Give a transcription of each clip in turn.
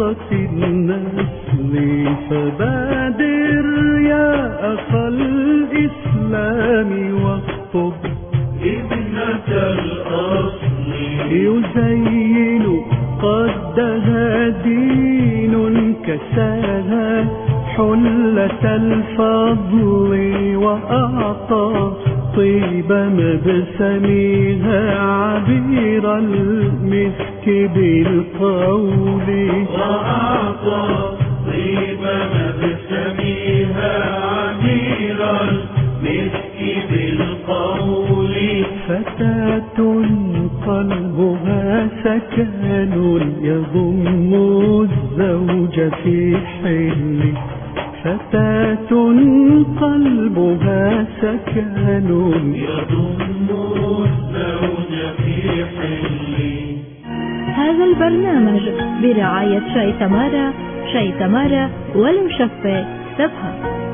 بركات النسل فبادر يا أخا الإسلام واخطب ابنة الأصل يزين قدها دين كساها حلة الفضل وأعطى طيب مبسمها عبير المسك بالقول وأعطى طيب مبسمها عبير المسك بالقول فتاة قلبها سكن يضم الزوج في حل فتاة قلبها سكن يضم الزوج في حل. هذا البرنامج برعاية شاي تمارا. شاي تمارا ولو شفة تبهى.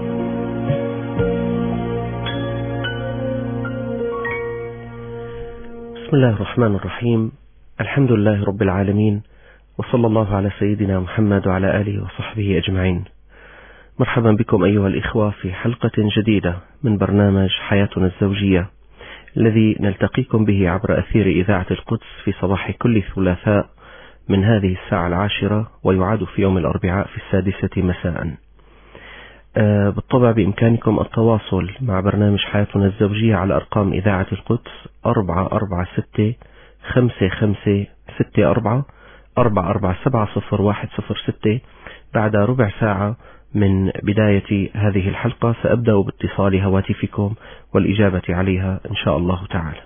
بسم الله الرحمن الرحيم. الحمد لله رب العالمين، وصلى الله على سيدنا محمد وعلى آله وصحبه أجمعين. مرحبا بكم أيها الإخوة في حلقة جديدة من برنامج حياتنا الزوجية، الذي نلتقيكم به عبر أثير إذاعة القدس في صباح كل ثلاثاء من هذه الساعة 10، ويعاد في يوم الأربعاء في 6 مساء. بالطبع بإمكانكم التواصل مع برنامج حياتنا الزوجية على أرقام إذاعة القدس 446-5564-447-0106. بعد ربع ساعة من بداية هذه الحلقة سأبدأ باتصال هواتفكم والإجابة عليها إن شاء الله تعالى.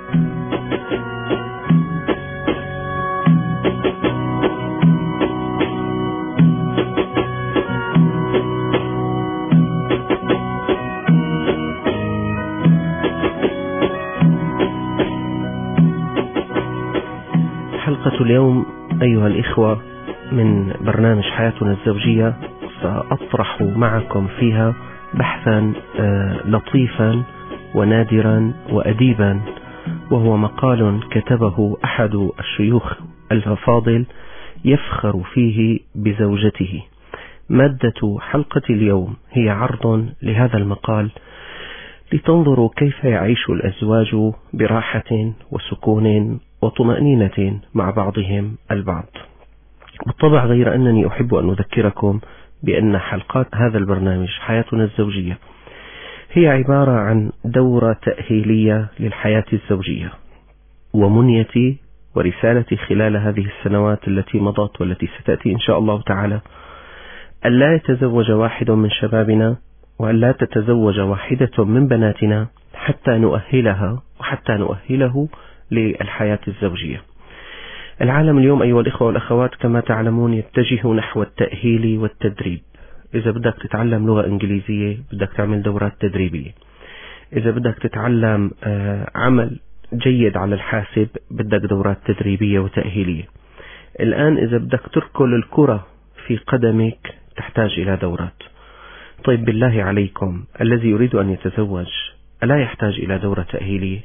حلقة اليوم أيها الإخوة من برنامج حياتنا الزوجية سأطرح معكم فيها بحثا لطيفا ونادرا وأديبا، وهو مقال كتبه أحد الشيوخ الأفاضل يفخر فيه بزوجته. مادة حلقة اليوم هي عرض لهذا المقال لتنظروا كيف يعيش الأزواج براحة وسكون وطمأنينة مع بعضهم البعض. بالطبع غير أنني أحب أن أذكركم بأن حلقات هذا البرنامج حياتنا الزوجية هي عبارة عن دورة تأهيلية للحياة الزوجية، ومنيتي ورسالتي خلال هذه السنوات التي مضت والتي ستأتي إن شاء الله تعالى أن لا يتزوج واحد من شبابنا وأن لا تتزوج واحدة من بناتنا حتى نؤهلها وحتى نؤهله للحياة الزوجية. العالم اليوم أيها الإخوة والأخوات كما تعلمون يتجه نحو التأهيل والتدريب. إذا بدك تتعلم لغة إنجليزية بدك تعمل دورات تدريبية، إذا بدك تتعلم عمل جيد على الحاسب بدك دورات تدريبية وتأهيلية. الآن إذا بدك تركل الكرة في قدمك تحتاج إلى دورات. طيب بالله عليكم، الذي يريد أن يتزوج ألا يحتاج إلى دورة تأهيلية؟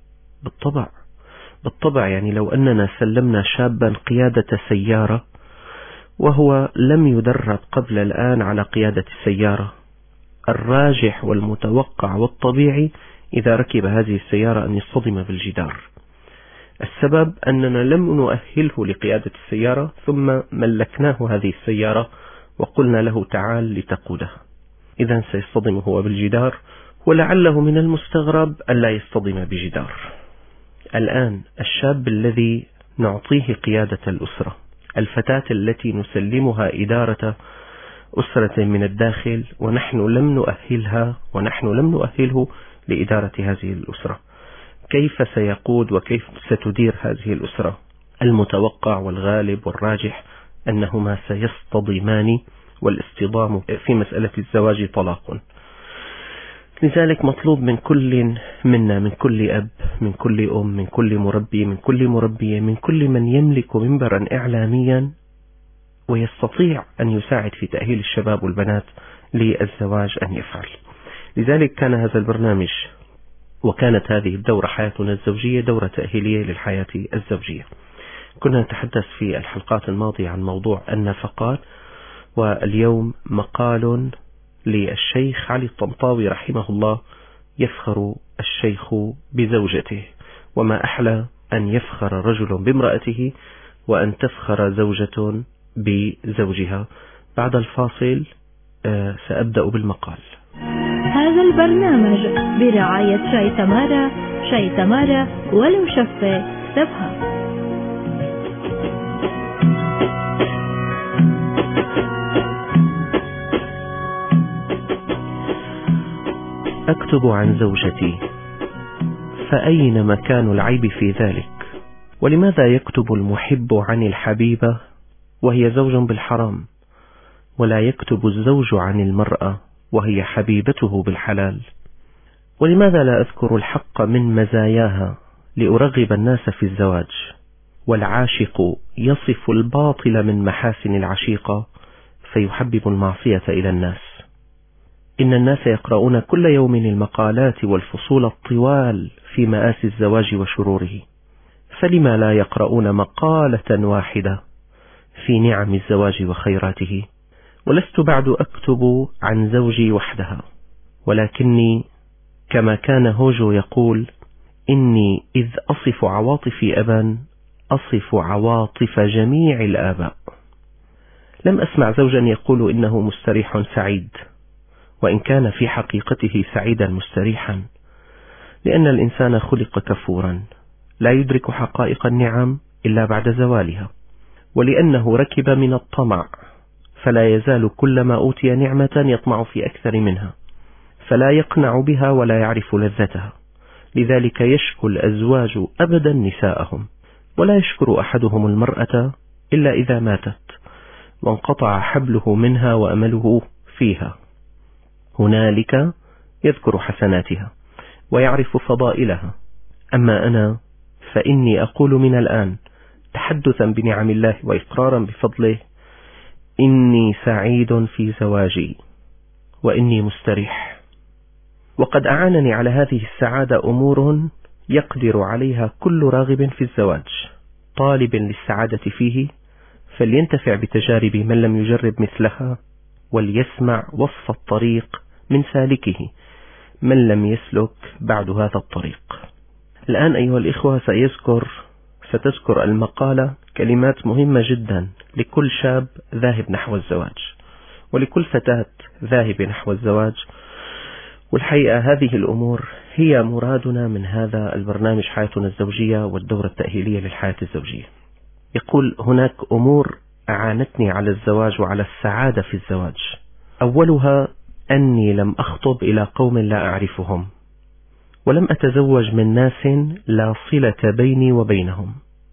بالطبع يعني لو أننا سلمنا شابا قيادة سيارة وهو لم يدرب قبل الآن على قيادة السيارة، الراجح والمتوقع والطبيعي إذا ركب هذه السيارة أن يصطدم بالجدار. السبب أننا لم نؤهله لقيادة السيارة ثم ملكناه هذه السيارة وقلنا له تعال لتقودها، إذن سيصطدم هو بالجدار، ولعله من المستغرب ألا يصطدم بجدار. الآن الشاب الذي نعطيه قيادة الأسرة، الفتاة التي نسلمها إدارة أسرة من الداخل ونحن لم نؤهلها ونحن لم نؤهله لإدارة هذه الأسرة، كيف سيقود وكيف ستدير هذه الأسرة؟ المتوقع والغالب والراجح أنهما سيصطدمان، والاصطدام في مسألة الزواج طلاق. لذلك مطلوب من كل منا، من كل أب، من كل أم، من كل مربي، من كل مربية، من كل من يملك منبرا إعلاميا ويستطيع أن يساعد في تأهيل الشباب والبنات للزواج أن يفعل. لذلك كان هذا البرنامج وكانت هذه الدورة حياتنا الزوجية دورة تأهيلية للحياة الزوجية. كنا نتحدث في الحلقات الماضية عن موضوع النفقات، واليوم مقال للشيخ علي الطنطاوي رحمه الله يفخر الشيخ بزوجته، وما أحلى أن يفخر رجل بامرأته وأن تفخر زوجة بزوجها. بعد الفاصل سأبدأ بالمقال. هذا البرنامج برعاية شاي تمارا، شاي تمارا ولو شفة سبها. أكتب عن زوجتي، فأين مكان العيب في ذلك؟ ولماذا يكتب المحب عن الحبيبة وهي زوج بالحرام، ولا يكتب الزوج عن المرأة وهي حبيبته بالحلال؟ ولماذا لا أذكر الحق من مزاياها لأرغب الناس في الزواج؟ والعاشق يصف الباطل من محاسن العشيقة فيحبب المعصية إلى الناس. إن الناس يقرؤون كل يوم المقالات والفصول الطوال في مآسي الزواج وشروره، فلما لا يقرؤون مقالة واحدة في نعم الزواج وخيراته؟ ولست بعد أكتب عن زوجي وحدها، ولكني كما كان هوجو يقول: إني إذ أصف عواطفي أبا أصف عواطف جميع الآباء. لم أسمع زوجا يقول إنه مستريح سعيد، وإن كان في حقيقته سعيدا مستريحا، لأن الإنسان خلق كفورا لا يدرك حقائق النعم إلا بعد زوالها، ولأنه ركب من الطمع فلا يزال كلما أوتي نعمة يطمع في أكثر منها، فلا يقنع بها ولا يعرف لذتها. لذلك يشكو الأزواج أبدا نساءهم، ولا يشكر أحدهم المرأة إلا إذا ماتت وانقطع حبله منها وأمله فيها. هنالك يذكر حسناتها ويعرف فضائلها. أما أنا فإني أقول من الآن تحدثا بنعم الله وإقرارا بفضله: إني سعيد في زواجي وإني مستريح. وقد أعانني على هذه السعادة أمور يقدر عليها كل راغب في الزواج طالب للسعادة فيه، فلينتفع بتجارب من لم يجرب مثلها، وليسمع وصف الطريق من سالكه من لم يسلك بعد هذا الطريق. الآن أيها الإخوة ستذكر المقالة كلمات مهمة جدا لكل شاب ذاهب نحو الزواج ولكل فتاة ذاهب نحو الزواج. والحقيقة هذه الأمور هي مرادنا من هذا البرنامج حياتنا الزوجية والدورة التأهيلية للحياة الزوجية. يقول: هناك أمور أعانتني على الزواج وعلى السعادة في الزواج. أولها أني لم أخطب إلى قوم لا أعرفهم، ولم أتزوج من ناس لا صلة بيني وبينهم،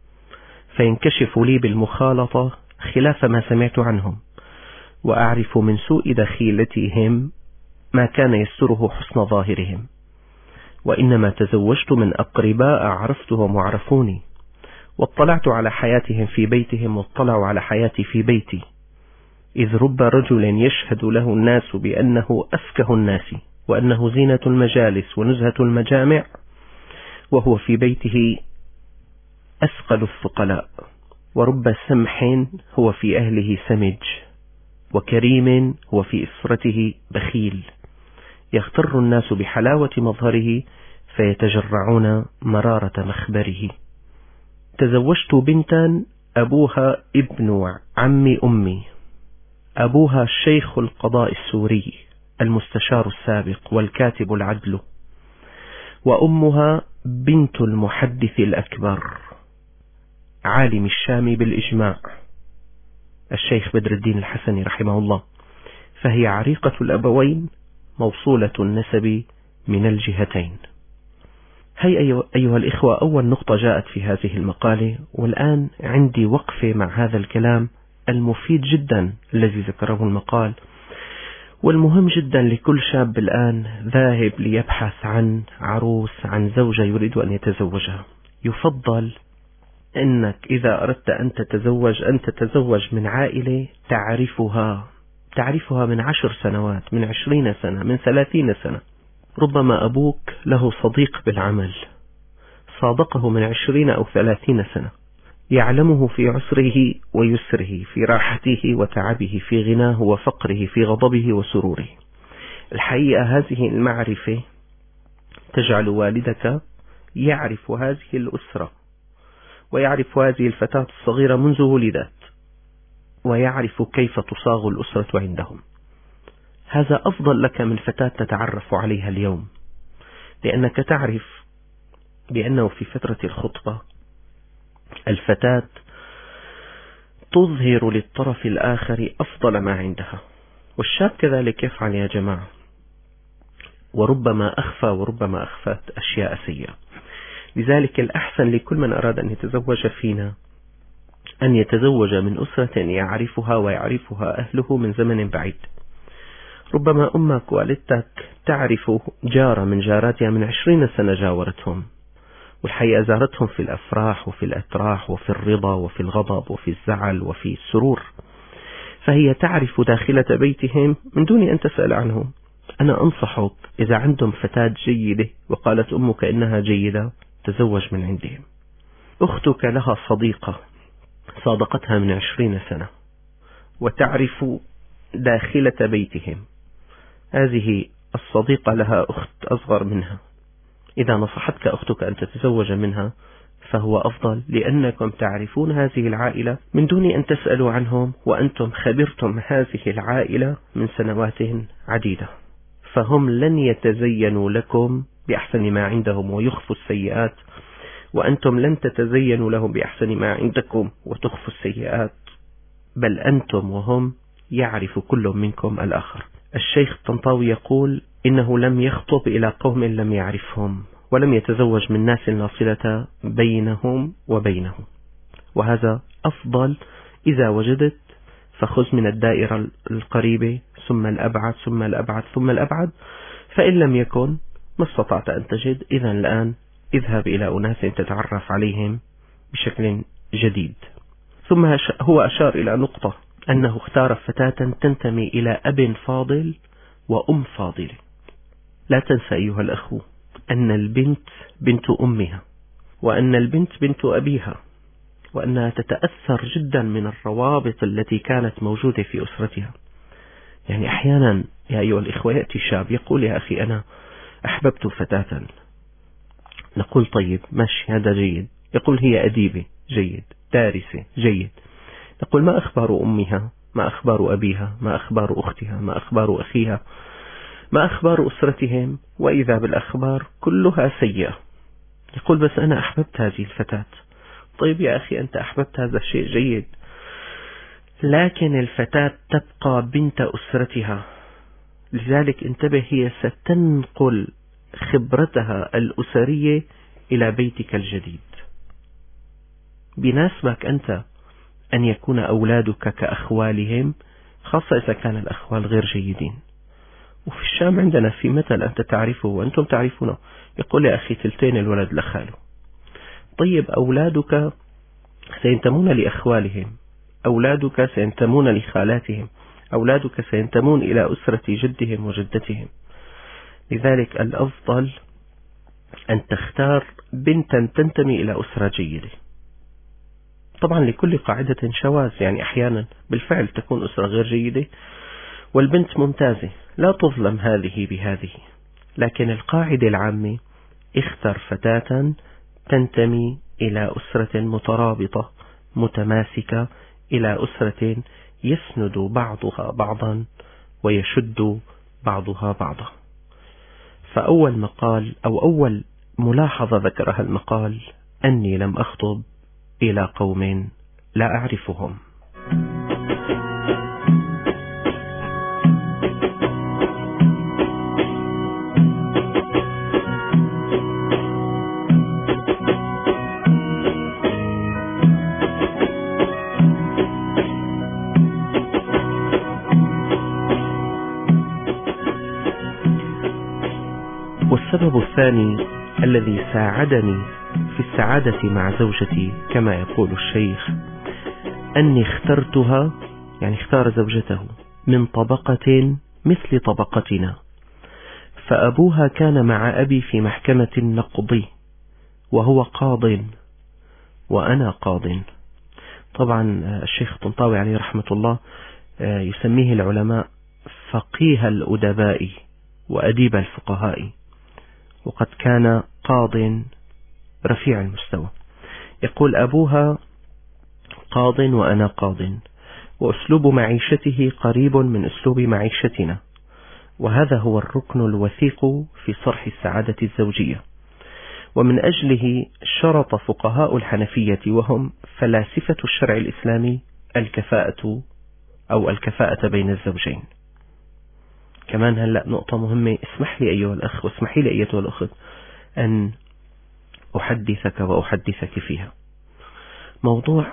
فينكشف لي بالمخالطة خلاف ما سمعت عنهم، وأعرف من سوء دخيلتهم ما كان يستره حسن ظاهرهم. وإنما تزوجت من أقرباء عرفتهم وعرفوني، واطلعت على حياتهم في بيتهم واطلعوا على حياتي في بيتي. إذ رب رجل يشهد له الناس بأنه أفكه الناس وأنه زينة المجالس ونزهة المجامع، وهو في بيته أثقل الثقلاء. ورب سمح هو في أهله سمج، وكريم هو في إسرته بخيل. يغتر الناس بحلاوة مظهره فيتجرعون مرارة مخبره. تزوجت بنتا أبوها ابن عم أمي، أبوها شيخ القضاء السوري المستشار السابق والكاتب العدل، وأمها بنت المحدث الأكبر عالم الشام بالإجماع الشيخ بدر الدين الحسني رحمه الله، فهي عريقة الأبوين موصولة النسب من الجهتين. هي أيها الإخوة أول نقطة جاءت في هذه المقالة، والآن عندي وقفة مع هذا الكلام المفيد جدا الذي ذكره المقال، والمهم جدا لكل شاب الآن ذاهب ليبحث عن عروس، عن زوجة يريد أن يتزوجها. يفضل أنك إذا أردت أن تتزوج من عائلة تعرفها من 10 سنوات، من 20 سنة، من 30 سنة. ربما أبوك له صديق بالعمل صادقه من 20 أو 30 سنة، يعلمه في عسره ويسره، في راحته وتعبه، في غناه وفقره، في غضبه وسروره. الحقيقة هذه المعرفة تجعل والدك يعرف هذه الأسرة، ويعرف هذه الفتاة الصغيرة منذ ولدت، ويعرف كيف تصاغ الأسرة عندهم. هذا أفضل لك من فتاة تتعرف عليها اليوم، لأنك تعرف بأنه في فترة الخطبة الفتاة تظهر للطرف الآخر أفضل ما عندها، والشاب كذلك يفعل يا جماعة، وربما أخفى وربما أخفت أشياء سيئة. لذلك الأحسن لكل من أراد أن يتزوج فينا أن يتزوج من أسرة يعرفها ويعرفها أهله من زمن بعيد. ربما أمك والدتك تعرف جارة من جاراتها من 20 سنة جاورتهم، والحقيقة زارتهم في الأفراح وفي الأتراح وفي الرضا وفي الغضب وفي الزعل وفي السرور، فهي تعرف داخلة بيتهم من دون أن تسأل عنهم. أنا أنصحك إذا عندهم فتاة جيدة وقالت أمك إنها جيدة تزوج من عندهم. أختك لها صديقة صادقتها من 20 سنة وتعرف داخلة بيتهم، هذه الصديقة لها أخت أصغر منها، إذا نصحتك أختك أن تتزوج منها فهو أفضل، لأنكم تعرفون هذه العائلة من دون أن تسألوا عنهم، وأنتم خبرتم هذه العائلة من سنوات عديدة، فهم لن يتزينوا لكم بأحسن ما عندهم ويخفوا السيئات، وأنتم لن تتزينوا لهم بأحسن ما عندكم وتخفوا السيئات، بل أنتم وهم يعرف كل منكم الآخر. الشيخ الطنطاوي يقول إنه لم يخطب إلى قوم لم يعرفهم، ولم يتزوج من ناس لا صلة بينهم وبينهم، وهذا أفضل. إذا وجدت فخذ من الدائرة القريبة ثم الأبعد ثم الأبعد ثم الأبعد، فإن لم يكن ما استطعت أن تجد، إذا الآن اذهب إلى أناس تتعرف عليهم بشكل جديد. ثم هو أشار إلى نقطة، أنه اختار فتاة تنتمي إلى أب فاضل وأم فاضلة. لا تنسى أيها الأخوة أن البنت بنت أمها، وأن البنت بنت أبيها، وأنها تتأثر جدا من الروابط التي كانت موجودة في أسرتها. يعني أحيانا يا أيها الإخوة يأتي شاب يقول يا أخي أنا أحببت فتاة، نقول طيب ماشي هذا جيد، يقول هي أديبة جيد، دارسة جيد، نقول ما أخبار أمها، ما أخبار أبيها، ما أخبار أختها، ما أخبار أخيها، ما أخبار أسرتهم، وإذا بالأخبار كلها سيئة. يقول بس أنا أحببت هذه الفتاة. طيب يا أخي أنت أحببت هذا الشيء جيد، لكن الفتاة تبقى بنت أسرتها، لذلك انتبه، هي ستنقل خبرتها الأسرية إلى بيتك الجديد. بناسبك أنت أن يكون أولادك كأخوالهم، خاصة إذا كان الأخوال غير جيدين. وفي الشام عندنا في مثل أنت تعرفه وأنتم تعرفونه، يقول يا أخي ثلثين الولد لخاله. طيب أولادك سينتمون لأخوالهم، أولادك سينتمون لخالاتهم، أولادك سينتمون إلى أسرة جدهم وجدتهم. لذلك الأفضل أن تختار بنتا تنتمي إلى أسرة جيدة. طبعا لكل قاعدة شواذ، يعني أحيانا بالفعل تكون أسرة غير جيدة والبنت ممتازة، لا تظلم هذه بهذه، لكن القاعدة العامة اختر فتاة تنتمي إلى أسرة مترابطة متماسكة، إلى أسرة يسند بعضها بعضا ويشد بعضها بعضا. فأول مقال أو أول ملاحظة ذكرها المقال أني لم أخطب إلى قوم لا أعرفهم. والسبب الثاني الذي ساعدني في السعادة مع زوجتي كما يقول الشيخ أني اخترتها، يعني اختار زوجته من طبقة مثل طبقتنا، فأبوها كان مع أبي في محكمة النقض وهو قاض وأنا قاض، طبعا الشيخ الطنطاوي عليه رحمة الله يسميه العلماء فقيه الأدباء وأديب الفقهاء، وقد كان قاض رفيع المستوى. يقول: أبوها قاض وأنا قاض، وأسلوب معيشته قريب من أسلوب معيشتنا، وهذا هو الركن الوثيق في صرح السعادة الزوجية، ومن أجله شرط فقهاء الحنفية وهم فلاسفة الشرع الإسلامي الكفاءة بين الزوجين. كمان هلأ نقطة مهمة، اسمح لي أيها الأخ واسمحي لي أيتها الأخت أن أحدثك وأحدثك فيها. موضوع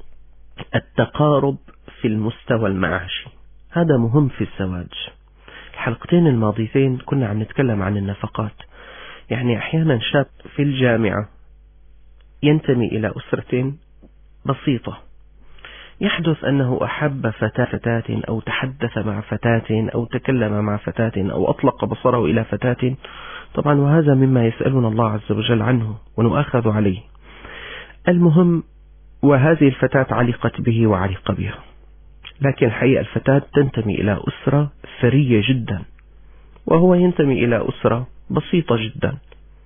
التقارب في المستوى المعاشي هذا مهم في الزواج. الحلقتين الماضيتين كنا عم نتكلم عن النفقات. يعني أحيانا شاب في الجامعة ينتمي إلى أسرة بسيطة، يحدث أنه أحب فتاة أو تحدث مع فتاة أو تكلم مع فتاة أو أطلق بصره إلى فتاة، طبعا وهذا مما يسألنا الله عز وجل عنه ونؤاخذ عليه. المهم، وهذه الفتاة علقت به وعلق بها، لكن الحقيقة الفتاة تنتمي إلى أسرة ثرية جدا، وهو ينتمي إلى أسرة بسيطة جدا،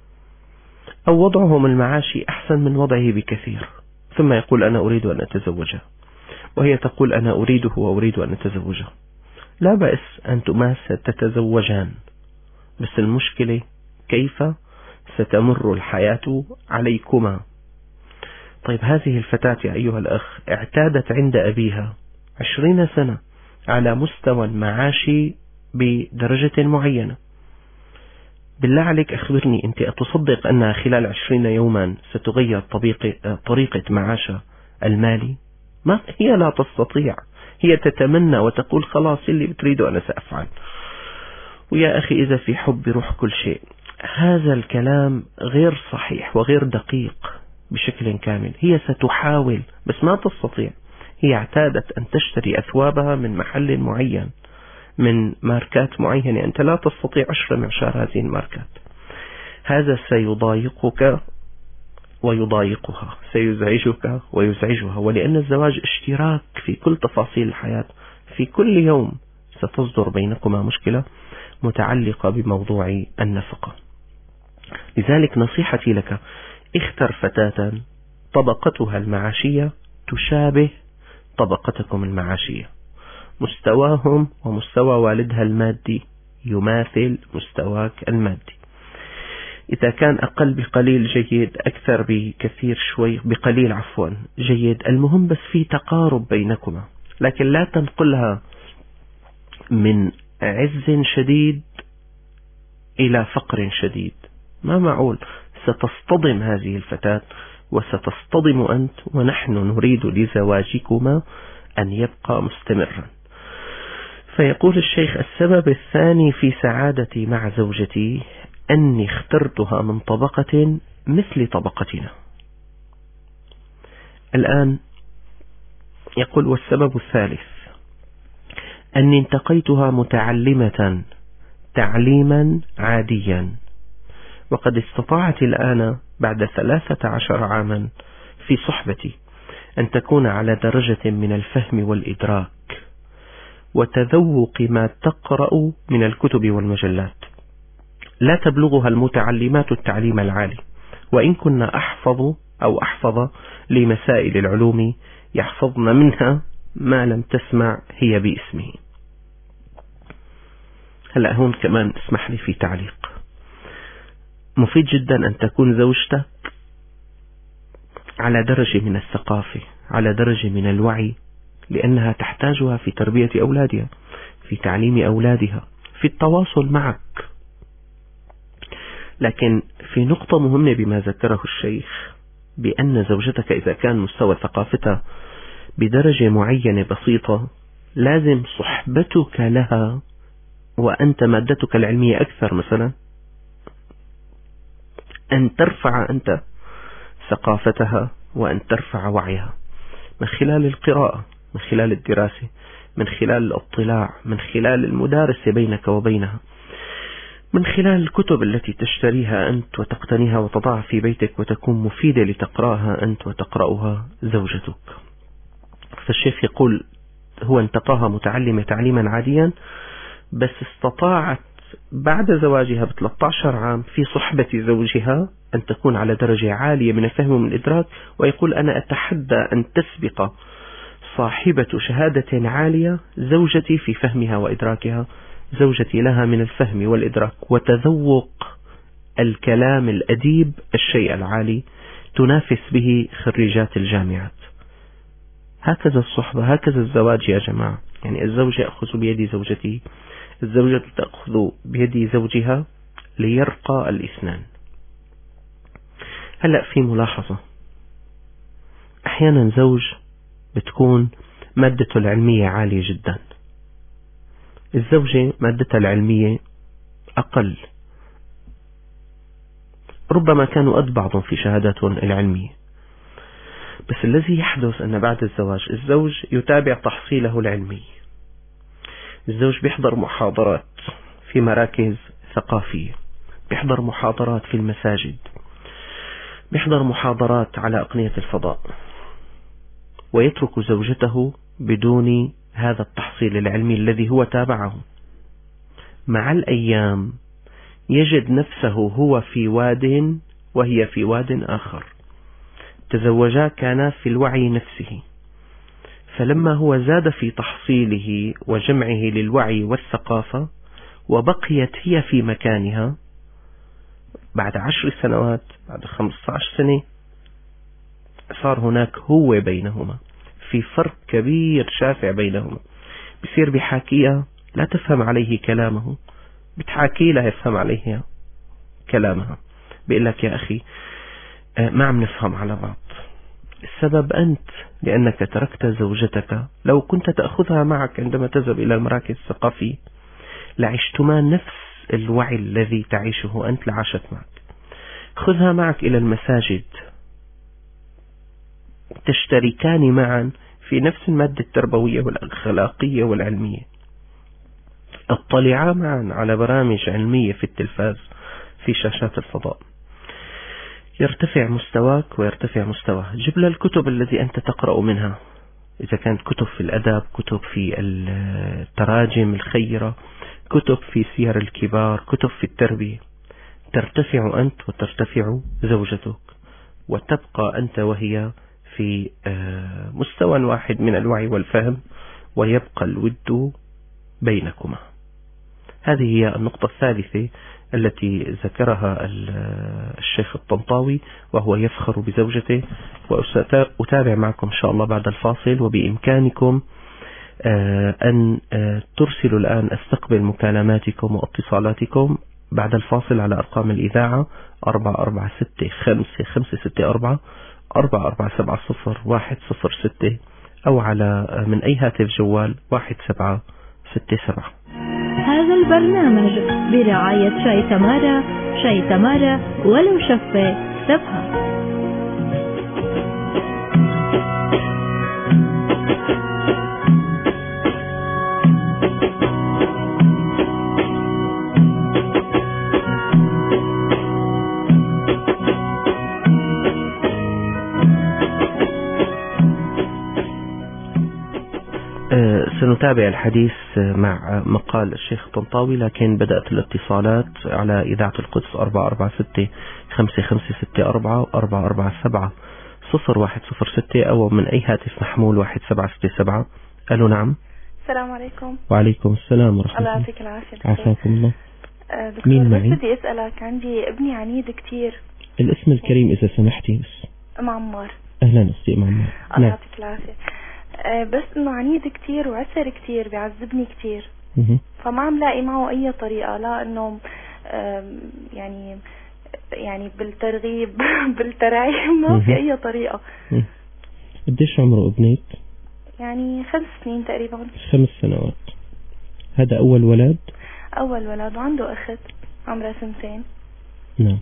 أو وضعهم المعاشي أحسن من وضعه بكثير، ثم يقول: أنا أريد أن أتزوجها، وهي تقول: أنا أريده وأريد أن أتزوجه. لا بأس أنتما ستتزوجان، بس المشكلة كيف ستمر الحياة عليكما. طيب، هذه الفتاة يا أيها الأخ اعتادت عند أبيها 20 سنة على مستوى معاشي بدرجة معينة. بالله عليك أخبرني، أنت أتصدق أنها خلال 20 يوما ستغير طريقة معاشها المالي؟ ما هي لا تستطيع، هي تتمنى وتقول: خلاص اللي بتريده أنا سأفعل، ويا أخي إذا في حب يروح كل شيء. هذا الكلام غير صحيح وغير دقيق بشكل كامل. هي ستحاول بس ما تستطيع. هي اعتادت أن تشتري أثوابها من محل معين، من ماركات معينة، أنت لا تستطيع 10 معشار هذه الماركات. هذا سيضايقك ويضايقها، سيزعجك ويزعجها، ولأن الزواج اشتراك في كل تفاصيل الحياة. في كل يوم ستصدر بينكما مشكلة متعلقة بموضوع النفقة. لذلك نصيحتي لك: اختر فتاة طبقتها المعاشية تشابه طبقتكم المعاشية، مستواهم ومستوى والدها المادي يماثل مستواك المادي. إذا كان أقل بقليل جيد، أكثر بكثير شوي بقليل عفوا جيد، المهم بس في تقارب بينكما. لكن لا تنقلها من عز شديد إلى فقر شديد، ما معقول. ستصطدم هذه الفتاة وستصطدم أنت، ونحن نريد لزواجكما أن يبقى مستمرا. فيقول الشيخ: السبب الثاني في سعادتي مع زوجتي أني اخترتها من طبقة مثل طبقتنا. الآن يقول: والسبب الثالث أني انتقيتها متعلمة تعليما عاديا، وقد استطاعت الآن بعد 13 عاما في صحبتي أن تكون على درجة من الفهم والإدراك وتذوق ما تقرأ من الكتب والمجلات. لا تبلغها المتعلمات التعليم العالي، وإن كنا أحفظ لمسائل العلوم يحفظن منها ما لم تسمع هي باسمه. هلأ هون كمان اسمح لي في تعليق. مفيد جدا أن تكون زوجتك على درجة من الثقافة، على درجة من الوعي، لأنها تحتاجها في تربية أولادها، في تعليم أولادها، في التواصل معك. لكن في نقطة مهمة بما ذكره الشيخ، بأن زوجتك إذا كان مستوى ثقافتها بدرجة معينة بسيطة، لازم صحبتك لها وأنت مادتك العلمية أكثر مثلا أن ترفع أنت ثقافتها وأن ترفع وعيها من خلال القراءة، من خلال الدراسة، من خلال الاطلاع، من خلال المدارسة بينك وبينها، من خلال الكتب التي تشتريها أنت وتقتنيها وتضعها في بيتك وتكون مفيدة لتقرأها أنت وتقرأها زوجتك. فالشيخ يقول هو انتقاها متعلمة تعليما عاديا، بس استطاعت بعد زواجها ب13 عام في صحبة زوجها أن تكون على درجة عالية من الفهم ومن الإدراك. ويقول أنا أتحدى أن تسبق صاحبة شهادة عالية زوجتي في فهمها وإدراكها. زوجتي لها من الفهم والإدراك وتذوق الكلام الأديب الشيء العالي تنافس به خريجات الجامعات. هكذا الصحبة، هكذا الزواج يا جماعة. يعني الزوج يأخذ بيد زوجته، الزوجة تأخذ بيد زوجها ليرقى الاثنان. هلأ في ملاحظة، أحيانا زوج بتكون مادته العلمية عالية جدا، الزوجة مادتها العلمية أقل، ربما كانوا قد بعضهم في شهاداتهم العلمية، بس الذي يحدث أن بعد الزواج الزوج يتابع تحصيله العلمي، الزوج بيحضر محاضرات في مراكز ثقافية، بيحضر محاضرات في المساجد، بيحضر محاضرات على أقنية الفضاء، ويترك زوجته بدون هذا التحصيل العلمي الذي هو تابعه. مع الأيام يجد نفسه هو في واد وهي في واد آخر. تزوجا كانا في الوعي نفسه، فلما هو زاد في تحصيله وجمعه للوعي والثقافة وبقيت هي في مكانها، بعد 10 سنوات بعد 15 سنة صار هناك هو بينهما، في فرق كبير شاسع بينهما. بصير بحاكيها لا تفهم عليه كلامه، بتحاكي لا يفهم عليها كلامها، بيقول لك يا أخي ما عم نفهم على بعض. السبب أنت، لأنك تركت زوجتك. لو كنت تأخذها معك عندما تذهب إلى المراكز الثقافية لعشتما نفس الوعي الذي تعيشه أنت لعاشت معك. خذها معك إلى المساجد، تشتركان معا في نفس المادة التربوية والأخلاقية والعلمية، اطلعا معا على برامج علمية في التلفاز في شاشات الفضاء، يرتفع مستواك ويرتفع مستواه. جيب لها الكتب التي أنت تقرأ منها، إذا كانت كتب في الأدب، كتب في التراجم الخيرة، كتب في سير الكبار، كتب في التربية. ترتفع أنت وترتفع زوجتك، وتبقى أنت وهي في مستوى واحد من الوعي والفهم، ويبقى الود بينكما. هذه هي النقطة الثالثة التي ذكرها الشيخ الطنطاوي، وهو يفخر بزوجته. وأتابع معكم إن شاء الله بعد الفاصل، وبإمكانكم أن ترسلوا الآن أستقبل مكالماتكم واتصالاتكم بعد الفاصل على أرقام الإذاعة 446-564 4470106 أو على من أي هاتف جوال 1767. هذا البرنامج برعاية شاي تمارا، شاي تمارا ولو شفة سبها. سنتابع الحديث مع مقال الشيخ الطنطاوي، لكن بدأت الاتصالات على إذاعة القدس 446-5564 447-0106 أو من أي هاتف محمول 1767. ألو نعم. السلام عليكم. وعليكم السلام ورحمة الله. الله يعطيك العافية. عافاكم الله. مين معي؟ بدي أسألك، عندي ابني عنيد كتير. الاسم الكريم إذا سمحتي بس. عمار. أهلا أختي عمار. الله يعطيك العافية. بس إنه عنيد كتير وعسر كتير، بيعذبني كتير. فما عم لاقي معه أي طريقة، لا إنه يعني بالترغيب بالترعيب، ما في أي طريقة. قديش عمره ابنك؟ يعني 5 سنين تقريبا. 5 سنوات. هذا أول ولد؟ أول ولد، وعنده أخت عمرها 2 سنين. نعم.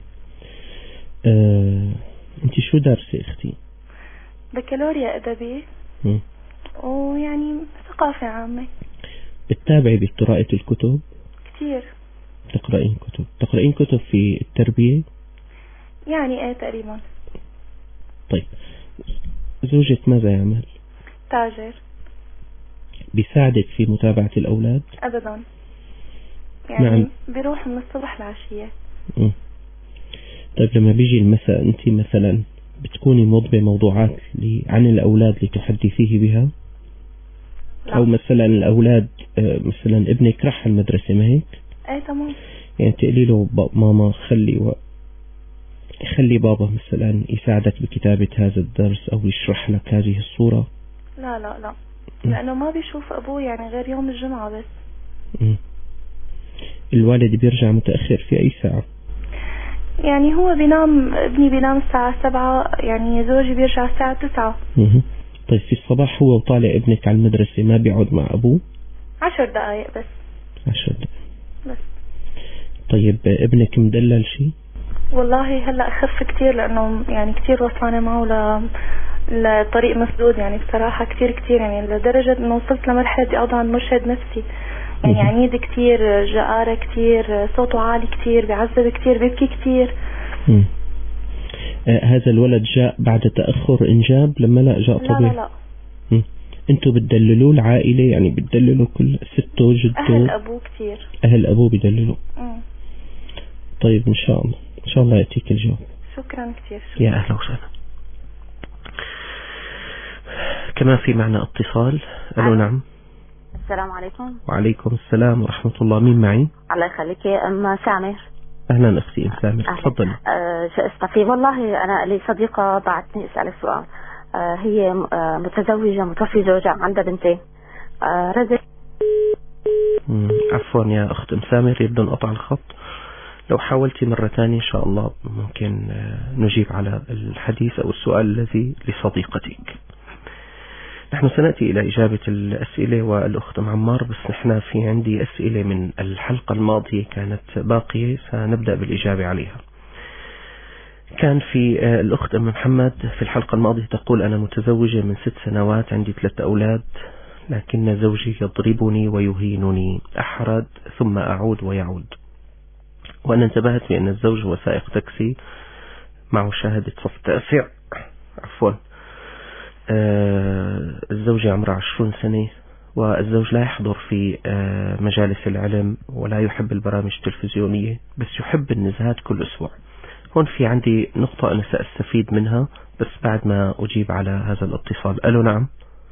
أنت شو دارسة أختي؟ بكالوريا أدبي. ويعني ثقافة عامة. بتتابعي بقراءة الكتب؟ كتير. تقرأين كتب في التربية؟ يعني ايه تقريبا. طيب، زوجك ماذا يعمل؟ تاجر. بيساعدك في متابعة الأولاد؟ أبدا، يعني نعم. بيروح من الصبح للعشية. طيب لما بيجي المساء أنت مثلا بتكوني مضبة موضوعات عن الأولاد لتحدثيه بها؟ لا. أو مثلا الأولاد مثلا ابنك راح المدرسة ما هيك؟ ايه تمام. يعني تقولي له ماما خلي بابا مثلا يساعدك بكتابة هذا الدرس أو يشرح لك هذه الصورة؟ لا لا لا، لأنه ما بيشوف أبوه يعني غير يوم الجمعة بس. الوالد بيرجع متأخر في أي ساعة؟ يعني هو ابني بينام الساعة 7، يعني زوجي بيرجع الساعة 9. طيب في الصباح هو وطالع ابنك على المدرسة ما بيقعد مع أبوه؟ 10 دقايق بس. 10 دقايق بس. طيب ابنك مدلل شيء؟ والله هلا أخف كتير، لأنه يعني كتير وصلنا معه لطريق مسدود، يعني بصراحة كتير يعني لدرجة إنه وصلت لمرحلة بدي أوضع عند مرشد نفسي. يعني عنيد كتير، جآرة كتير، صوته عالي كتير، بيعذب كتير، بيبكي كتير. هذا الولد جاء بعد تأخر إنجاب لما لا جاء طبيعي؟ لا. انتوا بتدللوا العائلة، يعني بتدللوا كل سته جده؟ أهل أبوه كتير. أهل أبوه بيدللوا. طيب إن شاء الله يأتيك الجواب. شكرا كتير. شكرا. يا أهلا وسهلا. كمان في معنا اتصال. ألو نعم. السلام عليكم. وعليكم السلام ورحمة الله. مين معي؟ الله يخليك. أم سامر. أهلا أختي أم سامر، تفضلي. شو والله أنا لي صديقة بعتني أسألك سؤال. هي متزوجة متوفي زوجها، عندها بنتين. رزق. عفوا يا أخت أم سامر، يبدو انقطع الخط. لو حاولتي مرة ثانية إن شاء الله ممكن نجيب على الحديث أو السؤال الذي لصديقتك. نحن سنأتي إلى إجابة الأسئلة والأخت عمار، بس نحن في عندي أسئلة من الحلقة الماضية كانت باقية، سنبدأ بالإجابة عليها. كان في الأخت أم محمد في الحلقة الماضية تقول: أنا متزوجة من 6 سنوات، عندي 3 أولاد، لكن زوجي يضربني ويهينني، أحرد ثم أعود ويعود. وأنا انتبهت بأن الزوج هو سائق تاكسي معه شهادة صف تاسع. عفوا. الزوجة عمرها 20 سنة، والزوج لا يحضر في مجالس العلم ولا يحب البرامج التلفزيونية، بس يحب النزهات كل أسبوع. هون في عندي نقطة أنا سأستفيد منها بس بعد ما أجيب على هذا الاتصال. ألو نعم.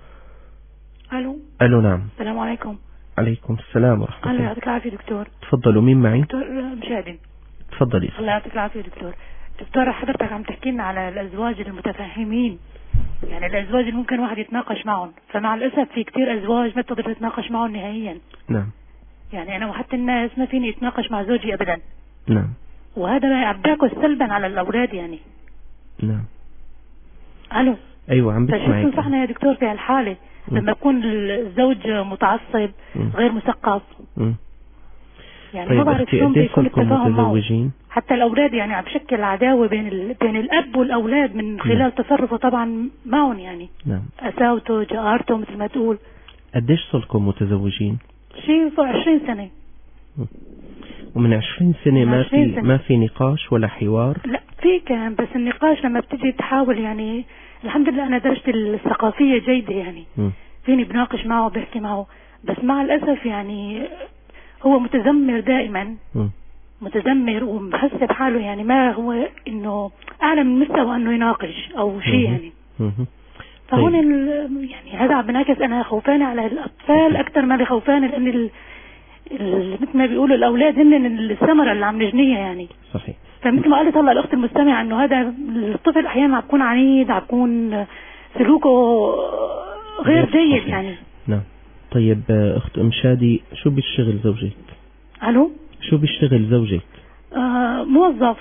ألو نعم. السلام عليكم. عليكم السلام ورحمة الله. الله يعطيك العافية دكتور. تفضلوا. مين معي؟ دكتور مشاهدين. تفضلي. الله يعطيك العافية دكتور. دكتور حضرتك عم تحكي لنا على الأزواج المتفاهمين، يعني الأزواج اللي ممكن واحد يتناقش معهم، فمع الأسف في كتير أزواج ما تقدر تتناقش معهم نهائيا. نعم. يعني أنا وحتى الناس ما فيني أتناقش مع زوجي أبدا. نعم. وهذا عم بيعكس سلبا على الأولاد يعني. نعم. ألو. أيوة عم بسمعك. شو تنصحنا يا دكتور في هالحالة لما يكون الزوج متعصب غير مثقف؟ يعني طيب ما بعرف شلون بيكون التفاهم معه. حتى الأولاد يعني عم بشكل عداوة بين الأب والأولاد من خلال تصرفه طبعا معهم يعني. نعم. قساوته، جارته مثل ما تقول. قديش صلكم متزوجين؟ شيء فوق 20 سنة. ومن 20 سنة ما في نقاش ولا حوار؟ لا في كان، بس النقاش لما بتجي تحاول يعني الحمد لله أنا درجتي الثقافية جيدة يعني. فيني بناقش معه بحكي معه، بس مع الأسف يعني هو متذمر دائما. متذمر ومحسب حاله يعني ما هو انه اعلى من مستوى انه يناقش او شيء يعني. فهون يعني هذا عم بنعكس انا خوفاني على الاطفال اكثر ما خوفاني، لان مثل ما بيقولوا الاولاد هن الثمره اللي عم نجنيها يعني. صحيح. فمثل ما قالت هلا الاخت المستمعه انه هذا الطفل احيانا عم بيكون عنيد، عم بيكون سلوكه غير جيد يعني. نعم. طيب اخت ام شادي، شو بيشتغل زوجك؟ الو. شو بيشتغل زوجك؟ موظف.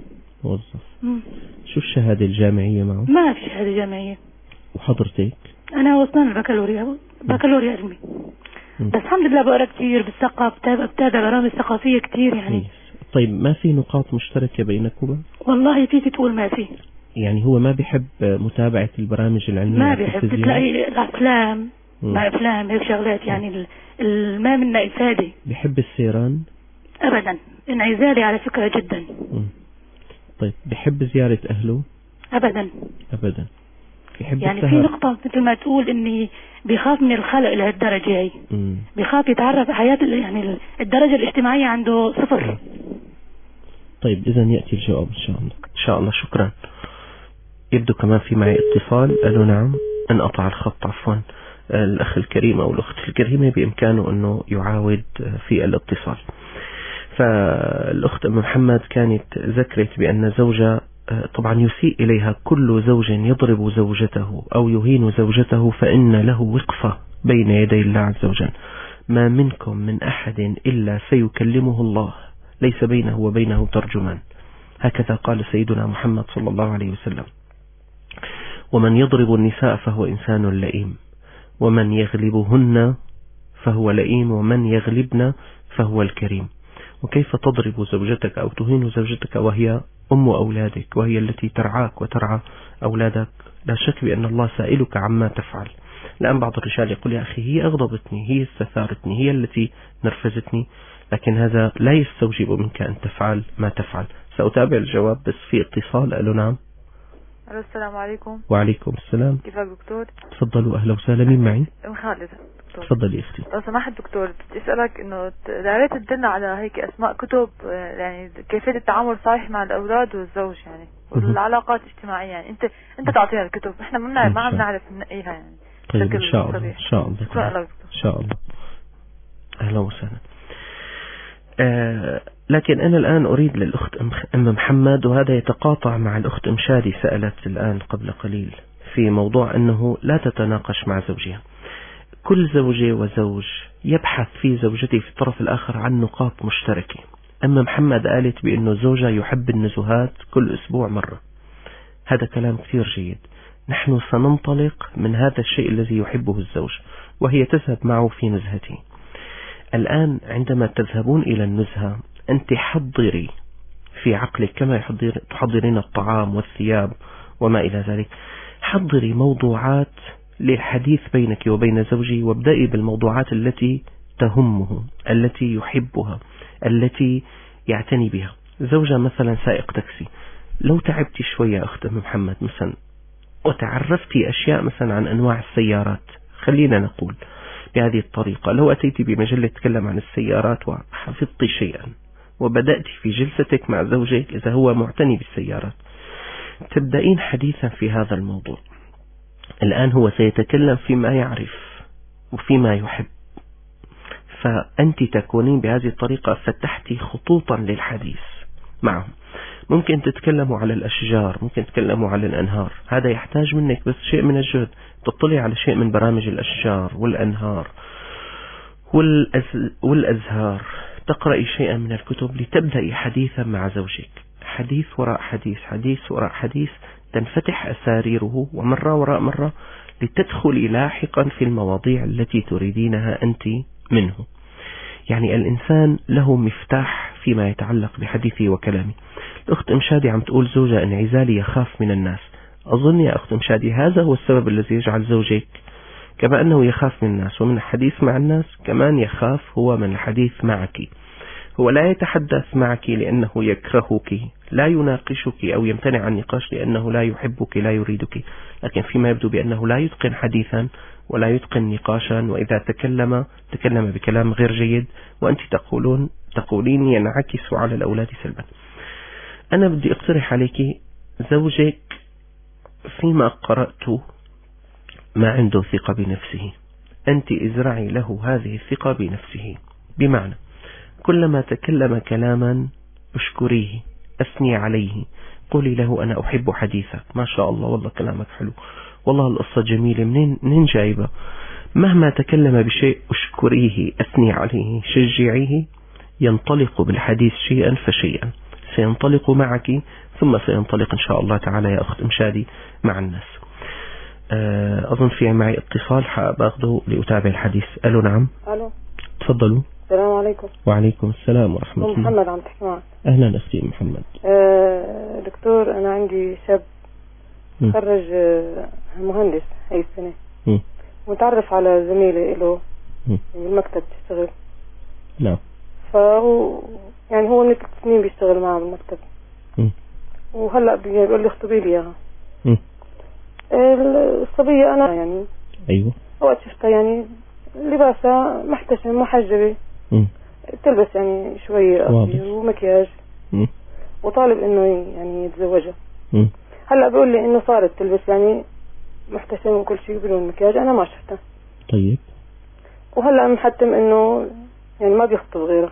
شو الشهادة الجامعية معه؟ ما في شهادة جامعية. وحضرتك؟ أنا وصلنا البكالوريا علمي. بس الحمد لله بقرأ كتير، بالثقافة بتابع برامج ثقافية كتير يعني. طيب ما في نقاط مشتركة بينكما؟ والله فيك تقول ما في. يعني هو ما بيحب متابعة البرامج العلمية؟ ما بيحب. تلاقي الأفلام مع أفلام هيك شغلات يعني ما منها إفادة. بيحب السيران؟ أبدا، انعزالي على فكرة جدا. طيب بيحب زيارة أهله؟ أبدا. يعني في نقطة مثل ما تقول إني بيخاف من الخلق لهالدرجة هي. بيخاف يتعرف حياة يعني الدرجة الاجتماعية عنده صفر. طيب إذا يأتي الجواب إن شاء الله. إن شاء الله. شكرا. يبدو كمان في معي اتصال. قالوا نعم. انقطع الخط عفوا. الأخ الكريم أو الأخت الكريمة بإمكانه أنه يعاود في الاتصال. فالأخت أم محمد كانت ذكرت بأن زوجة طبعا يسيء إليها. كل زوج يضرب زوجته أو يهين زوجته فإن له وقفة بين يدي الله عز وجل. ما منكم من أحد إلا سيكلمه الله ليس بينه وبينه ترجمان. هكذا قال سيدنا محمد صلى الله عليه وسلم. ومن يضرب النساء فهو إنسان لئيم، ومن يغلبهن فهو لئيم، ومن يغلبن فهو الكريم. وكيف تضرب زوجتك أو تهين زوجتك وهي أم أولادك، وهي التي ترعاك وترعى أولادك؟ لا شك بأن الله سائلك عما تفعل. الآن بعض الرجال يقول يا أخي هي أغضبتني، هي استثارتني، هي التي نرفزتني، لكن هذا لا يستوجب منك أن تفعل ما تفعل. سأتابع الجواب بس في اتصال. ألو نعم. السلام عليكم. وعليكم السلام. كيفك دكتور؟ تفضلوا. أهلا وسهلا. مين معي؟ خالد. تفضلي اختي. لو سمحت دكتور بدي اسالك انه يا ريت تدلنا على هيك اسماء كتب يعني كيفيه التعامل صحيح مع الاولاد والزوج يعني والعلاقات الاجتماعيه. يعني انت تعطينا الكتب، احنا ما عم نعرف ننقيها يعني. طيب ان شاء الله. ان شاء الله. شكرا لك دكتور. ان شاء الله. اهلا وسهلا. لكن أنا الآن أريد للأخت أم محمد، وهذا يتقاطع مع الأخت أم شادي سألت الآن قبل قليل في موضوع أنه لا تتناقش مع زوجها. كل زوجة وزوج يبحث في زوجته في الطرف الآخر عن نقاط مشتركة. أما محمد قالت بأنه زوجها يحب النزهات كل أسبوع مرة. هذا كلام كثير جيد. نحن سننطلق من هذا الشيء الذي يحبه الزوج وهي تذهب معه في نزهته. الآن عندما تذهبون إلى النزهة أنت حضري في عقلك كما تحضرين الطعام والثياب وما إلى ذلك، حضري موضوعات للحديث بينك وبين زوجي، وابدأي بالموضوعات التي تهمه، التي يحبها، التي يعتني بها. زوجة مثلا سائق تاكسي، لو تعبتي شوية أخت محمد مثلا وتعرفتي أشياء مثلا عن أنواع السيارات، خلينا نقول بهذه الطريقة، لو أتيت بمجلة تتكلم عن السيارات وحفظت شيئا وبدأت في جلستك مع زوجك إذا هو معتني بالسيارات تبدأين حديثا في هذا الموضوع. الآن هو سيتكلم فيما يعرف وفيما يحب، فأنت تكونين بهذه الطريقة فتحتي خطوطا للحديث معهم. ممكن تتكلموا على الأشجار، ممكن تتكلموا على الأنهار، هذا يحتاج منك بس شيء من الجهد، تطلع على شيء من برامج الأشجار والأنهار والأزهار، تقرأي شيئا من الكتب لتبدأي حديثا مع زوجك، حديث وراء حديث، حديث وراء حديث، تنفتح أساريره ومرة وراء مرة لتدخلي لاحقا في المواضيع التي تريدينها أنت منه. يعني الإنسان له مفتاح فيما يتعلق بحديثه وكلامه. الأخت مشادي عم تقول زوجها انعزالي يخاف من الناس. أظن يا أخت مشادي هذا هو السبب الذي يجعل زوجك كما أنه يخاف من الناس ومن الحديث مع الناس كمان يخاف هو من الحديث معك. هو لا يتحدث معك لأنه يكرهك، لا يناقشك أو يمتنع عن النقاش لأنه لا يحبك لا يريدك، لكن فيما يبدو بأنه لا يتقن حديثا ولا يتقن نقاشا، وإذا تكلم بكلام غير جيد وأنت تقولين ينعكس على الأولاد سلبا. أنا بدي أقترح عليك زوجك فيما قرأت ما عنده ثقة بنفسه، أنت ازرعي له هذه الثقة بنفسه، بمعنى كلما تكلم كلاما اشكريه، أثني عليه، قولي له أنا أحب حديثك، ما شاء الله والله كلامك حلو، والله القصة جميلة، منين جايبة؟ مهما تكلم بشيء اشكريه، أثني عليه، شجعيه، ينطلق بالحديث شيئا فشيئا، سينطلق معك ثم سينطلق إن شاء الله تعالى يا أخت مشادي مع الناس. أظن في معي اتصال باخذه لأتابع الحديث. ألو نعم. ألو تفضلوا. السلام عليكم. وعليكم السلام ورحمة الله. محمد عم تحكي معك. أهلا أختي محمد. دكتور أنا عندي شاب خرج مهندس هاي السنة، متعرف على زميلة له بالمكتب تشتغل. نعم. فهو يعني هو من 3 سنين بيشتغل معه بالمكتب، وهلأ بيقول لي اخطبي لي إياها. الصبية أنا يعني أيوة وقت شفتها يعني لباسها محتشم محجبة، تلبس يعني شوية قصير ومكياج، وطالب إنه يعني يتزوجها. هلا بيقول لي إنه صارت تلبس يعني محتشم وكل شيء بدون مكياج، أنا ما شفتها. طيب وهلا محتم إنه يعني ما بيخطب غيره.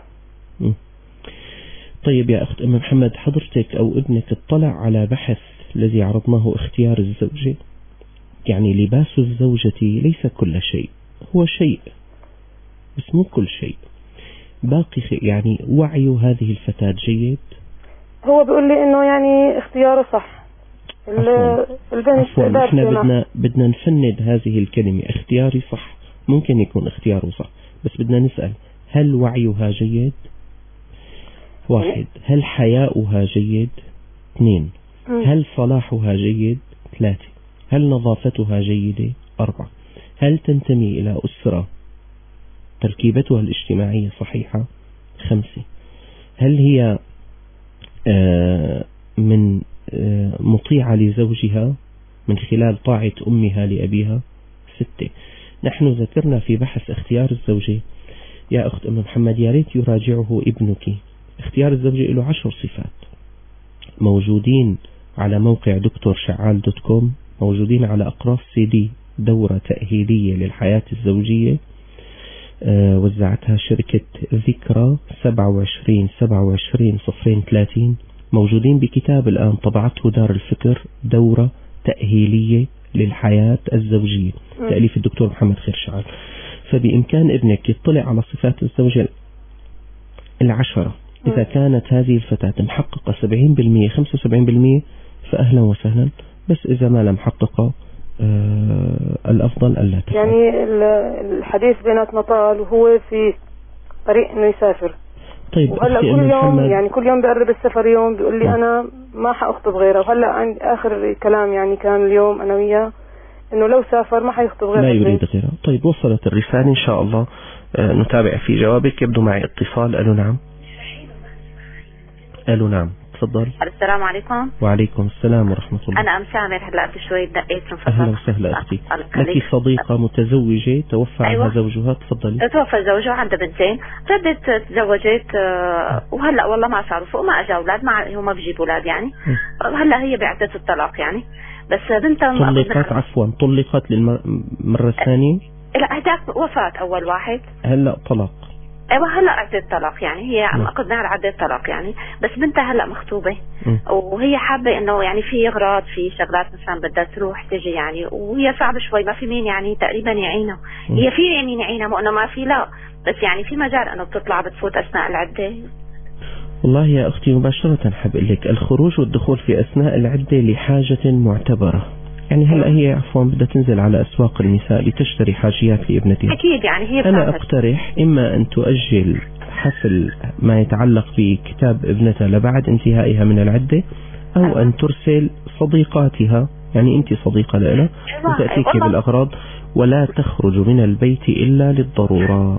طيب يا أخت أم محمد، حضرتك أو ابنك اطلع على بحث الذي عرضناه اختيار الزوجة؟ يعني لباس الزوجة ليس كل شيء، هو شيء بس مو كل شيء، باقي يعني وعي هذه الفتاة جيد. هو بيقول لي إنه يعني اختياره صح. عفوا احنا بدنا نفند هذه الكلمة، اختياري صح ممكن يكون اختياره صح، بس بدنا نسأل هل وعيها جيد؟ 1. هل حياؤها جيد؟ 2. هل صلاحها جيد؟ 3. هل نظافتها جيدة؟ 4. هل تنتمي إلى أسرة تركيبتها الاجتماعية صحيحة؟ 5. هل هي من مطيعة لزوجها من خلال طاعة أمها لأبيها؟ 6. نحن ذكرنا في بحث اختيار الزوجة يا أخت أم محمد، يا ريت يراجعه ابنك. اختيار الزوجة له 10 صفات موجودين على موقع دكتورشعال.com، موجودين على أقراص CD دورة تأهيلية للحياة الزوجية، وزعتها شركة ذكرى 27/27/30، موجودين بكتاب الآن طبعته دار الفكر دورة تأهيلية للحياة الزوجية تأليف الدكتور محمد خير شعال. فبإمكان ابنك يطلع على صفات الزوجة 10. إذا كانت هذه الفتاة محققة 70% 75% فأهلا وسهلا، بس إذا ما لم محققة الأفضل ألا تفعل. يعني الحديث بيناتنا طال وهو في طريق إنه يسافر. طيب وهلا كل يوم يعني كل يوم بقرب السفر يوم بيقول لي أنا ما حأخطب غيره، وهلا عند آخر كلام يعني كان اليوم أنا وياه إنه لو سافر ما حيخطب غيره، لا يريد غيره. طيب وصلت الرسالة إن شاء الله نتابع في جوابك. يبدو معي اتصال. ألو نعم. ألو نعم تفضل. السلام عليكم. وعليكم السلام ورحمة الله. أنا أم سامر، هلا قبل شوي دقيت من أهلا وسهلا أختي. لك صديقة متزوجة توفى عنها زوجها، تفضلي. توفى زوجها، عنده بنتين، ردت تزوجت وهلا والله ما صاروا وما أجا أولاد، هو ما بيجيب أولاد يعني. هلا هي بعدة الطلاق يعني، بس بنتها طلقت للمرة الثانية. لا هداك وفاة أول واحد، هلا طلاق. ايوه هلا عدة طلاق يعني، هي اخذناها على عدة طلاق يعني، بس بنتها هلا مخطوبة وهي حابة انه يعني في اغراض في شغلات مثلا بدها تروح تجي يعني، وهي صعبة شوي ما في مين يعني تقريبا يعينها. هي في مين يعينها، مو انه ما في، لا بس يعني في مجال انه بتطلع بتفوت اثناء العدة. والله يا اختي مباشرة حاب اقول لك الخروج والدخول في اثناء العدة لحاجة معتبرة. يعني هلا هي عفوا بدها تنزل على أسواق النساء لتشتري حاجيات لابنتها. أكيد يعني هي أنا أقترح إما أن تؤجل حفل ما يتعلق بكتاب ابنتها لبعد انتهائها من العدة، أو أن ترسل صديقاتها، يعني أنت صديقة لها وتأتيك بالأغراض، ولا تخرج من البيت إلا للضرورة.